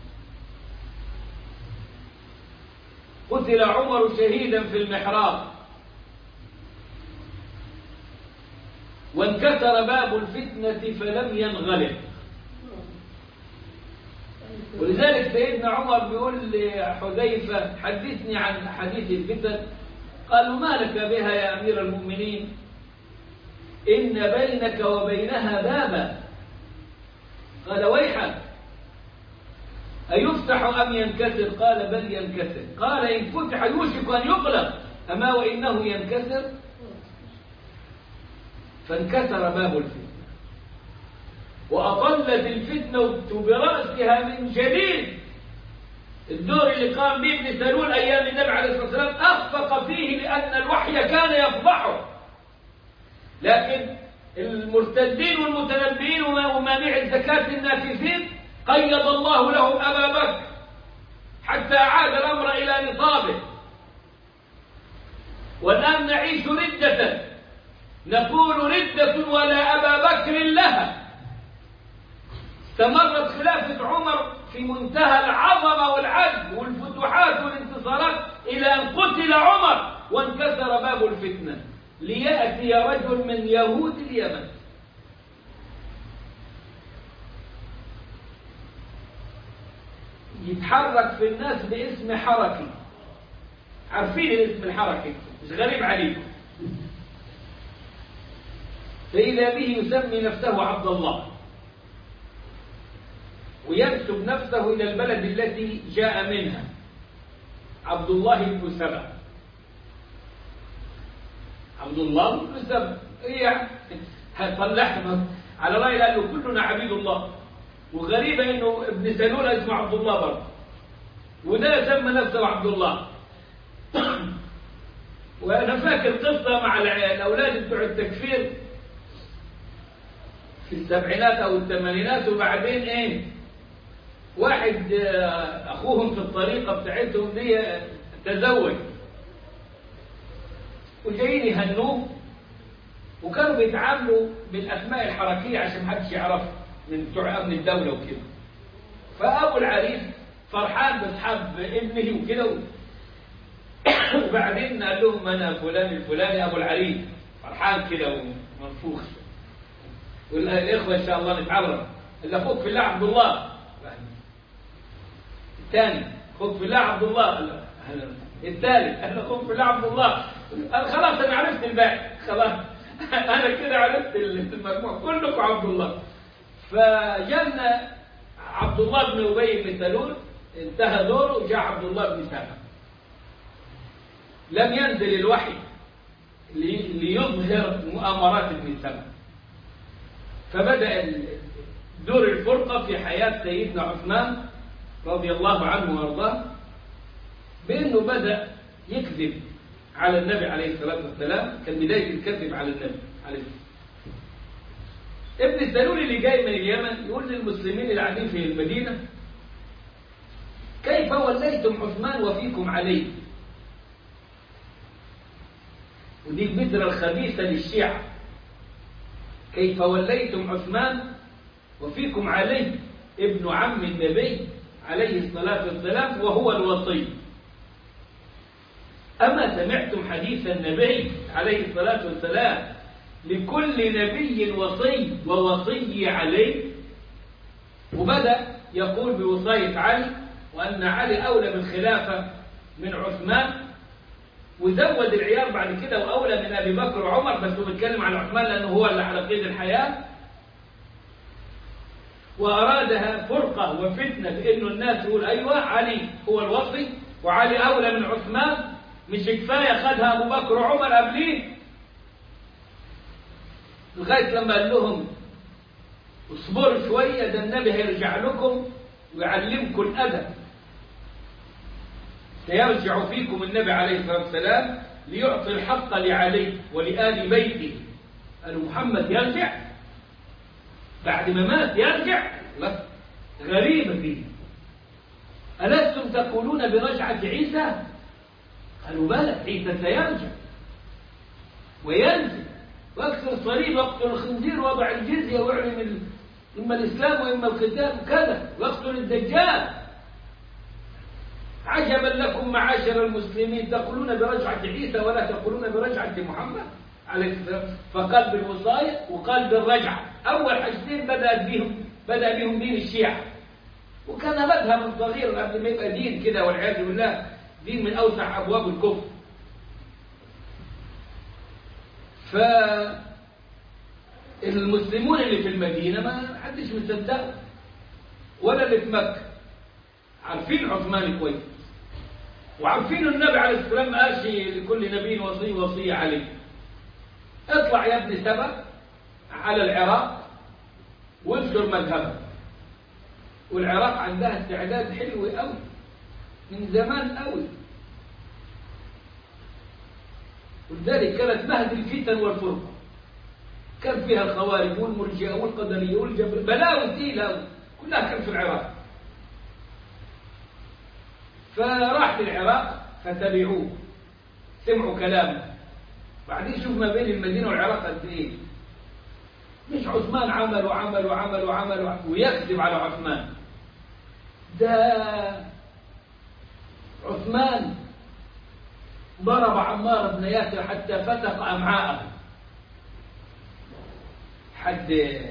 Speaker 1: قتل عمر شهيدا في المحراب، وانكسر باب الفتنة فلم ينغلق. ولذلك سيدنا عمر بيقول لحذيفة حدثني عن حديث الفتن، قالوا ما لك بها يا أمير المؤمنين؟ إن بينك وبينها بابا. قال ويحك أيفتح أم ينكسر؟ قال بل ينكسر. قال إن فتح يوشك أن يغلق، أما وإنه ينكسر. فانكسر باب الفتنة وأطلت الفتنة برأسها من جديد. الدور اللي قام به ابن سلول أيام النبي عليه الصلاة والسلام أخفق فيه لأن الوحي كان يفضحه، لكن المرتدين والمتنبئين ومانع الزكاة النافذين قيض الله لهم أبا بكر حتى عاد الأمر إلى نصابه. والآن نعيش ردة، نقول ردة ولا أبا بكر لها. استمرت خلافة عمر في منتهى العظمة والعزم والفتوحات والانتصارات إلى أن قتل عمر وانكسر باب الفتنة ليأتي رجل من يهود اليمن يتحرك في الناس باسم حركي. عارفين الاسم الحركي مش غريب عليكم. فإذا به يسمي نفسه عبد الله وينسب نفسه إلى البلد التي جاء منها، عبد الله بن سبأ. عبد الله بن سبأ هي هتطلعها على رأي قال له كلنا عبيد الله. وغريبة إنه ابن سلول اسمه عبد الله برضه، وده سمى نفسه عبد الله. وأنا فاكر قصة مع الأولاد بتوع التكفير في السبعينات أو الثمانينات، وبعدين إيه واحد أخوهم في الطريقة بتاعتهم دي تزوج وجايين يهنوه، وكانوا بيتعاملوا بالأسماء الحركية عشان محدش يعرفها من بتوع أمن الدولة وكده. فأبو العريس فرحان بأصحاب ابنه وكده، وبعدين قال لهم أنا فلان الفلاني أبو العريس، فرحان كده ومنفوخ. والإخوة إن شاء الله نتعرف. اللي أخوك في الله عبد الله، الثاني أخوك في الله عبد الله، الثالث أنا أخوك في الله عبد الله. خلاص أنا عرفت الباقي، خلاص أنا كده عرفت المجموع كلكم عبد الله. فجاءنا عبد الله بن أبي بن سلول، انتهى دوره وجاء عبد الله بن سلام. لم ينزل الوحي ليظهر مؤامرات ابن سلام، فبدأ دور الفرقة في حياة سيدنا عثمان رضي الله عنه وارضاه، بأنه بدأ يكذب على النبي عليه الصلاة والسلام. كان بداية الكذب على النبي عليه الصلاة والسلام. ابن سلول اللي جاي من اليمن يقول للمسلمين اللي قاعدين في المدينة: كيف وليتم عثمان وفيكم علي؟ ودي البذرة الخبيثة للشيعة. كيف وليتم عثمان وفيكم علي ابن عم النبي عليه الصلاة والسلام وهو الوصي؟ أما سمعتم حديث النبي عليه الصلاة والسلام لكل نبي وصي ووصي عليه؟ وبدأ يقول بوصاية علي، وأن علي أولى بالخلافة من عثمان، وزود العيار بعد كده وأولى من أبي بكر وعمر، بس هو بيتكلم عن عثمان لأنه هو اللي على قيد الحياة. وأرادها فرقة وفتنة بأنه الناس يقول أيوة علي هو الوصي وعلي أولى من عثمان، مش كفاية خدها أبو بكر وعمر قبليه. لغاية لما قال لهم اصبروا شوية، ده النبي هيرجع لكم ويعلمكم الأدب. سيرجع فيكم النبي عليه الصلاة والسلام ليعطي الحق لعلي ولآل بيته. قالوا محمد يرجع بعد ما مات؟ يرجع؟ لا، غريبة دي. ألستم تقولون برجعة عيسى؟ قالوا بلى، عيسى سيرجع وينزل واكسر الصليب واقتل الخنزير ووضع الجزية واعلن إما الإسلام وإما القتال كذا واقتل الدجال. عجبا لكم معاشر المسلمين، تقولون برجعة عيسى ولا تقولون برجعة محمد عليه السلام. فقال بالوصاية وقال بالرجعة. أول حاجتين بدأت بهم بدأ بهم دين الشيعة، وكان مذهب صغير قبل ما يبقى دين كده والعياذ بالله، دين من أوسع أبواب الكفر. فالمسلمون اللي في المدينة ما حدش مصدقه، ولا اللي في مكة، عارفين عثمان كويس، وعارفين النبي عليه الصلاة والسلام ما قالش لكل نبي وصي وصي عليه. اطلع يا ابن سبأ على العراق وانشر مذهبك. والعراق عندها استعداد حلو قوي من زمان قوي، ولذلك كانت مهد الفتن والفرقة. كان فيها الخوارج والمرجئة والقدرية والجبر، بلاوي ثقيلة كلها كان في العراق. فراح للعراق فتبعوه، سمعوا كلامه. بعدين شوف ما بين المدينة والعراق قد ايه. مش عثمان عمل وعمل وعمل وعمل ويكذب على عثمان، ده عثمان ضرب عمار بن ياسر حتى فتق أمعاءه. حد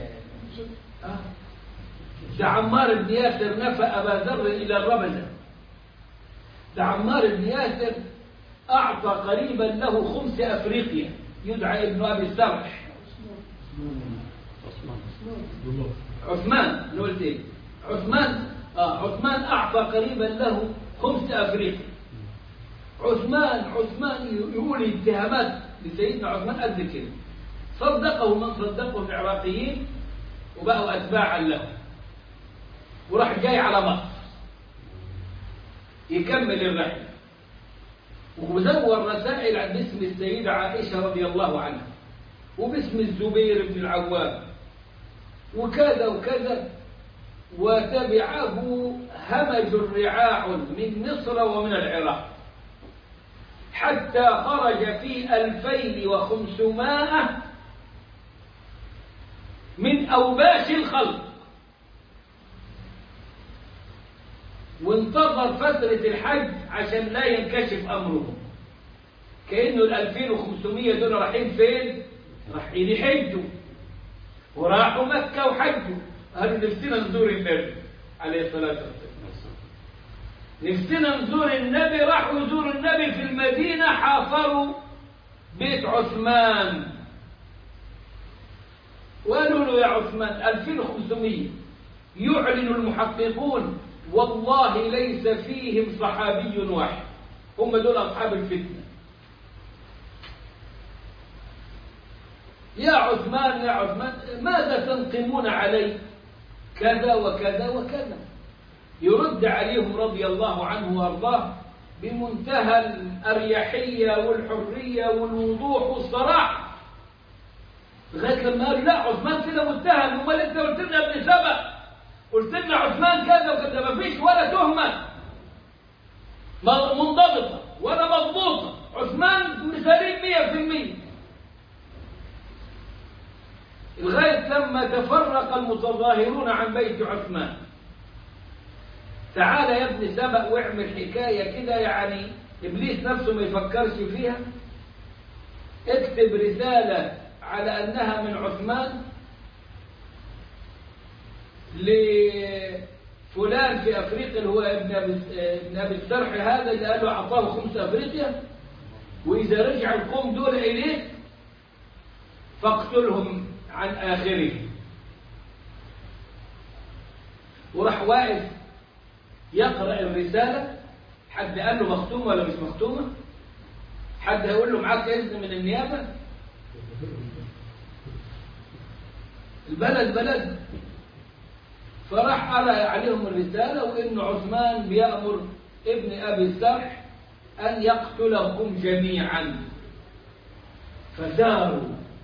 Speaker 1: ده عمار بن ياسر نفى أبا ذر إلى الربزة. ده عمار بن ياسر أعطى قريبا له خمس أفريقيا، يدعى ابن أبي السرح. عثمان نقول ايه؟ عثمان آه عثمان أعطى قريبا له خمس أفريقيا. عثمان عثمان يقول اتهامات لسيدنا عثمان قد كده. صدقه من صدقه العراقيين وبقوا أتباعا له، وراح جاي على مصر يكمل الرحلة، وزور رسائل عن باسم السيدة عائشة رضي الله عنها وباسم الزبير بن العوام وكذا وكذا، وتبعه همج رعاع من مصر ومن العراق حتى خرج في ألفين وخمسمائة من أوباش الخلق، وانتظر فترة الحج عشان لا ينكشف أمرهم. كأنه الألفين وخمسمائة دول رايحين فين؟ رايحين يحجوا، وراحوا مكة وحجوا. قالوا نفسنا نزور النبي عليه الصلاة والسلام، نفسنا نزور النبي. راحوا يزوروا النبي في المدينة، حاصروا بيت عثمان وقالوا له يا عثمان ألفين وخمسمائة يعلن المحققون والله ليس فيهم صحابي واحد، هم دول أصحاب الفتنة. يا عثمان يا عثمان ماذا تنقمون علي؟ كذا وكذا وكذا. يرد عليهم رضي الله عنه وارضاه بمنتهى الأريحية والحرية والوضوح والصراحة، لغاية لما قالوا لا عثمان كده متهم، امال انت قلت لنا ابن سبأ، قلت لنا عثمان كذا وكذا، ما فيش ولا تهمة منضبطة ولا مضبوطة، عثمان مثالين مية في المية. لغاية لما تفرق المتظاهرون عن بيت عثمان. تعال يا ابن سبأ واعمل حكاية كده يعني إبليس نفسه ما يفكرش فيها، اكتب رسالة على أنها من عثمان لفلان في أفريقيا اللي هو ابن أبي, ابن أبي السرح هذا اللي قال له أعطاه خمس أفريقيا، وإذا رجع القوم دول إليه فاقتلهم عن آخره. وراح واقف يقرأ الرسالة، حد قال له مختومة ولا مش مختومة؟ حد هيقول له معاك إذن من النيابة؟ البلد بلد. فراح قرأ عليهم الرسالة وإن عثمان بيأمر ابن أبي السرح أن يقتلهم جميعا. فساروا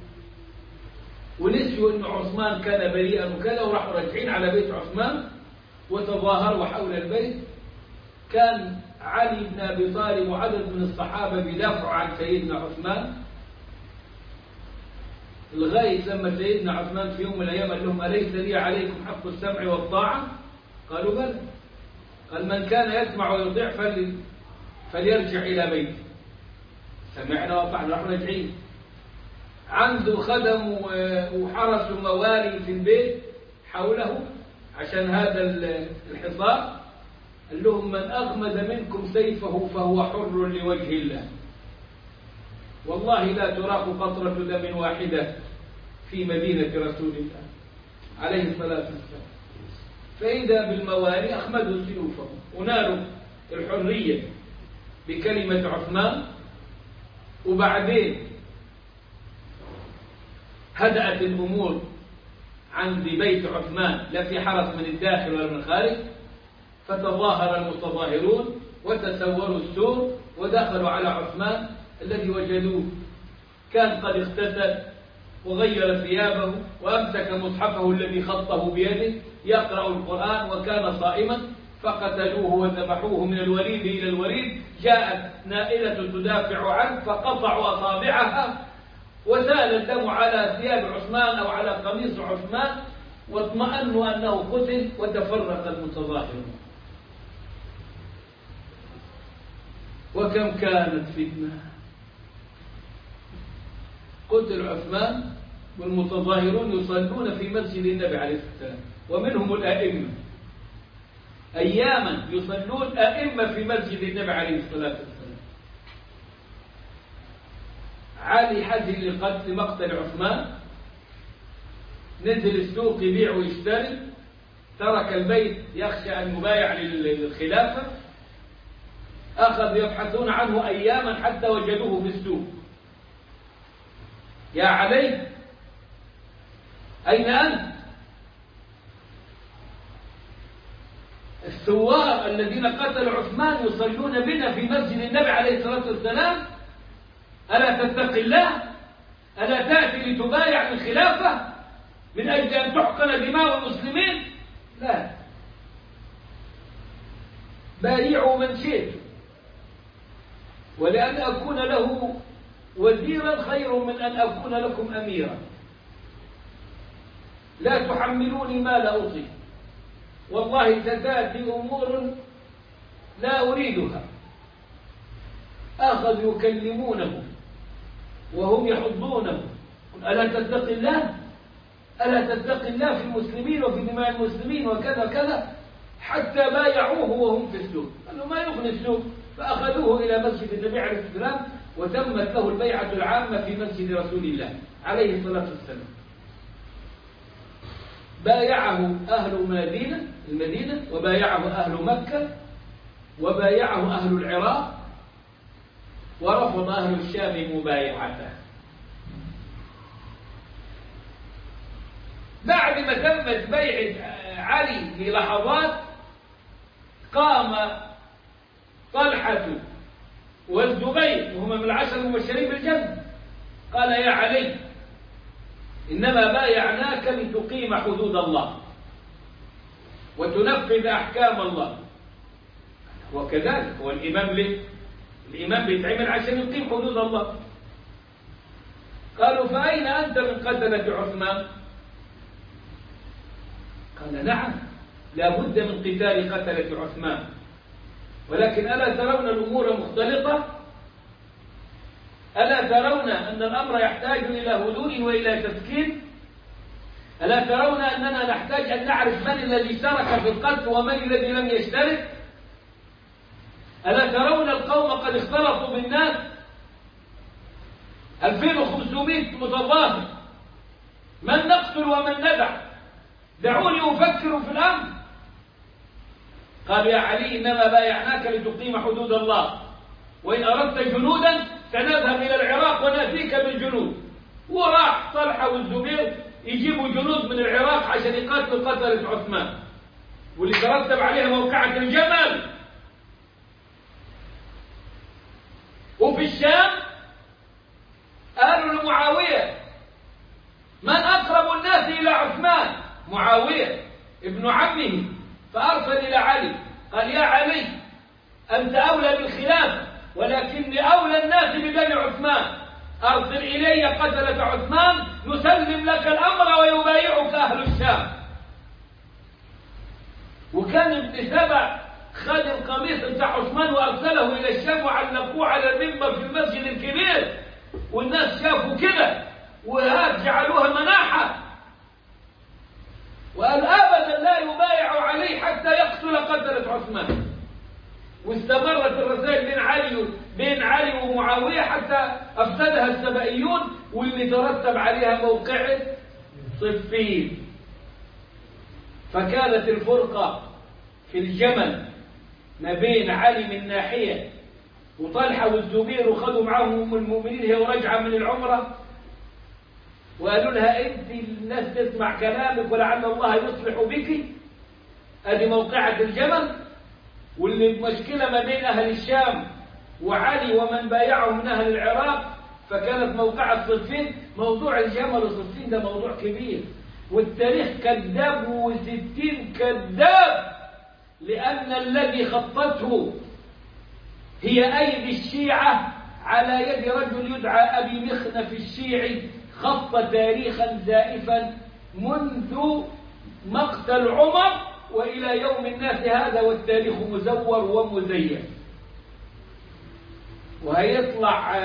Speaker 1: ونسيوا أن عثمان كان بريئا وكذا، وراحوا راجعين على بيت عثمان وتظاهروا حول البيت. كان علي بن أبي طالب وعدد من الصحابة بيدافعوا عن سيدنا عثمان، لغاية لما سيدنا عثمان في يوم من الأيام قال لهم أليس لي عليكم حق السمع والطاعة؟ قالوا بلى. قال من كان يسمع ويطيع فلي فليرجع إلى بيته. سمعنا وطعنا. راحوا راجعين، عنده خدم وحرس وموالي في البيت حوله عشان هذا الحصار. قال لهم من أغمد منكم سيفه فهو حر لوجه الله، والله لا تراق قطرة دم واحدة في مدينة رسول الله عليه الصلاة والسلام. فإذا بالموالي أخمدوا سيوفهم ونالوا الحرية بكلمة عثمان. وبعدين هدأت الأمور عند بيت عثمان، لا في حرس من الداخل ولا من الخارج. فتظاهر المتظاهرون وتسوروا السور ودخلوا على عثمان الذي وجدوه كان قد اغتسل وغير ثيابه وأمسك مصحفه الذي خطه بيده يقرأ القرآن وكان صائما. فقتلوه وذبحوه من الوريد إلى الوريد. جاءت نائلة تدافع عنه فقطعوا أصابعها وسال الدم على ثياب عثمان أو على قميص عثمان، واطمأنوا أنه قتل وتفرق المتظاهرون. وكم كانت فتنة. قتل عثمان والمتظاهرون يصلون في مسجد النبي عليه الصلاة والسلام، ومنهم الأئمة. أياما يصلون أئمة في مسجد النبي عليه الصلاة والسلام. علي حزن لقتل مقتل عثمان، نزل السوق يبيع ويشتري، ترك البيت يخشى أن يبايع للخلافة. أخذ يبحثون عنه أياما حتى وجدوه في السوق. يا علي أين أنت؟ الثوار الذين قتلوا عثمان يصلون بنا في مسجد النبي عليه الصلاة والسلام. ألا تتق الله؟ ألا تأتي لتبايع الخلافة من أجل أن تحقن دماء المسلمين؟ لا، بايعوا من شئت، ولأن أكون له وزيرا خير من أن أكون لكم أميرا. لا تحملوني ما لا أطيق، والله ستأتي أمور لا أريدها. أخذوا يكلمونه وهم يحضونه. ألا تتق الله؟ ألا تتق الله في المسلمين وفي دماء المسلمين وكذا كذا، حتى بايعوه وهم في السوق. قالوا ما يغني السوق، فأخذوه إلى مسجد النبي عليه الصلاة والسلام، وتمت له البيعة العامة في مسجد رسول الله عليه الصلاة والسلام. بايعه أهل المدينة المدينة وبايعه أهل مكة وبايعه أهل العراق، ورفض أهل الشام مبايعته. بعد ما تمت بيعة علي بلحظات قام طلحة والزبير وهما من العشر المبشرين بالجنة، قال يا علي إنما بايعناك لتقيم حدود الله وتنفذ أحكام الله. وكذلك هو الإمام ليه؟ الإمام بيتعمل عشان يقيم حدود الله. قالوا فأين أنت من قتلة عثمان؟ قال نعم، لا بد من قتال قتلة عثمان، ولكن ألا ترون الأمور مختلطة؟ ألا ترون أن الأمر يحتاج إلى هدوء وإلى تسكين؟ ألا ترون أننا نحتاج أن نعرف من الذي شارك في القتل ومن الذي لم يشترك؟ ألا ترون القوم قد اختلطوا بالناس؟ ألفين وخمسمائة متظاهر، من نقتل ومن ندع؟ دعوني أفكر في الأمر. قال يا علي إنما بايعناك لتقيم حدود الله، وإن أردت جنودا سنذهب إلى العراق ونأتيك بالجنود. وراح طلحة والزبير يجيبوا جنود من العراق عشان يقاتلوا قتلة عثمان، واللي ترتب عليها موقعة الجمل. وفي الشام قالوا لمعاوية من أقرب الناس إلى عثمان؟ معاوية ابن عمه، فأرسل إلى علي قال يا علي أنت أولى بالخلافة، ولكني أولى الناس ببني عثمان، أرسل إلي قتلة عثمان نسلم لك الأمر ويبايعك أهل الشام. وكان ابن سبع خذ القميص بتاع عثمان وأرسله إلى الشام وعلقوه على المنبر في المسجد الكبير، والناس شافوا كده وهات جعلوها مناحة، وقال أبدا لا يبايع عليه حتى يقتل قتلة عثمان. واستمرت الرسائل بين علي بين علي ومعاوية حتى أفسدها السبائيون، واللي ترتب عليها موقعة صفين. فكانت الفرقة في الجمل ما بين علي من ناحية وطلحة والزبير، وخذوا معهم أم المؤمنين هي وراجعة من العمرة، وقالوا لها أنت الناس تسمع كلامك ولعل الله يصلح بك. هذه موقعة الجمل. واللي المشكلة ما بين أهل الشام وعلي ومن بايعه من أهل العراق، فكانت موقعة صفين. موضوع الجمل وصفين ده موضوع كبير، والتاريخ كذاب وستين كذاب، لأن الذي خطته هي أيدي الشيعة على يد رجل يدعى أبي مخنف الشيعي، خط تاريخا زائفا منذ مقتل عمر وإلى يوم الناس هذا، والتاريخ مزور ومزيف. وهيطلع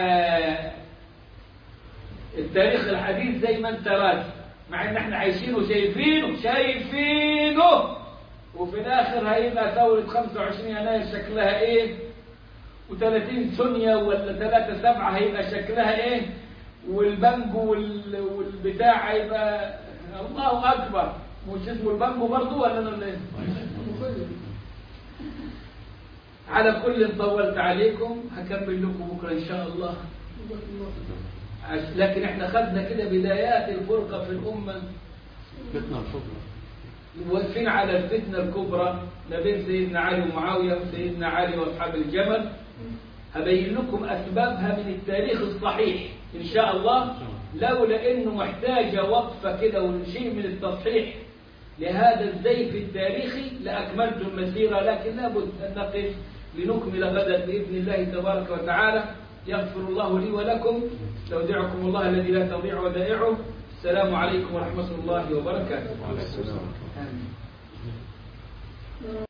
Speaker 1: التاريخ الحديث زي ما انت راسي، مع ان احنا عايشينه شايفينه شايفينه وفي الاخر هيبقى ثورة خمسة وعشرين يناير شكلها ايه، وثلاثين سنية ولا ثلاثة سبعة هيبقى شكلها ايه، والبنجو والبتاع هيبقى الله اكبر. مش اسمه البنجو برضو ولا انا ايه؟ على كل طولت عليكم، هكمل لكم بكره ان شاء الله. لكن احنا خدنا كده بدايات الفرقة في الأمة
Speaker 2: فتنة الكبرى.
Speaker 1: واقفين على الفتنة الكبرى ما بين سيدنا علي ومعاوية وسيدنا علي وأصحاب الجمل. هبين لكم أسبابها من التاريخ الصحيح إن شاء الله، لولا إنه محتاجة وقفة كده وشيء من التصحيح لهذا الزيف التاريخي لأكملت المسيرة، لكن لابد أن نقف لنكمل غدا بإذن الله تبارك وتعالى. يغفر الله لي ولكم، استودعكم الله الذي لا تضيع ودائعه. السلام عليكم ورحمة الله وبركاته.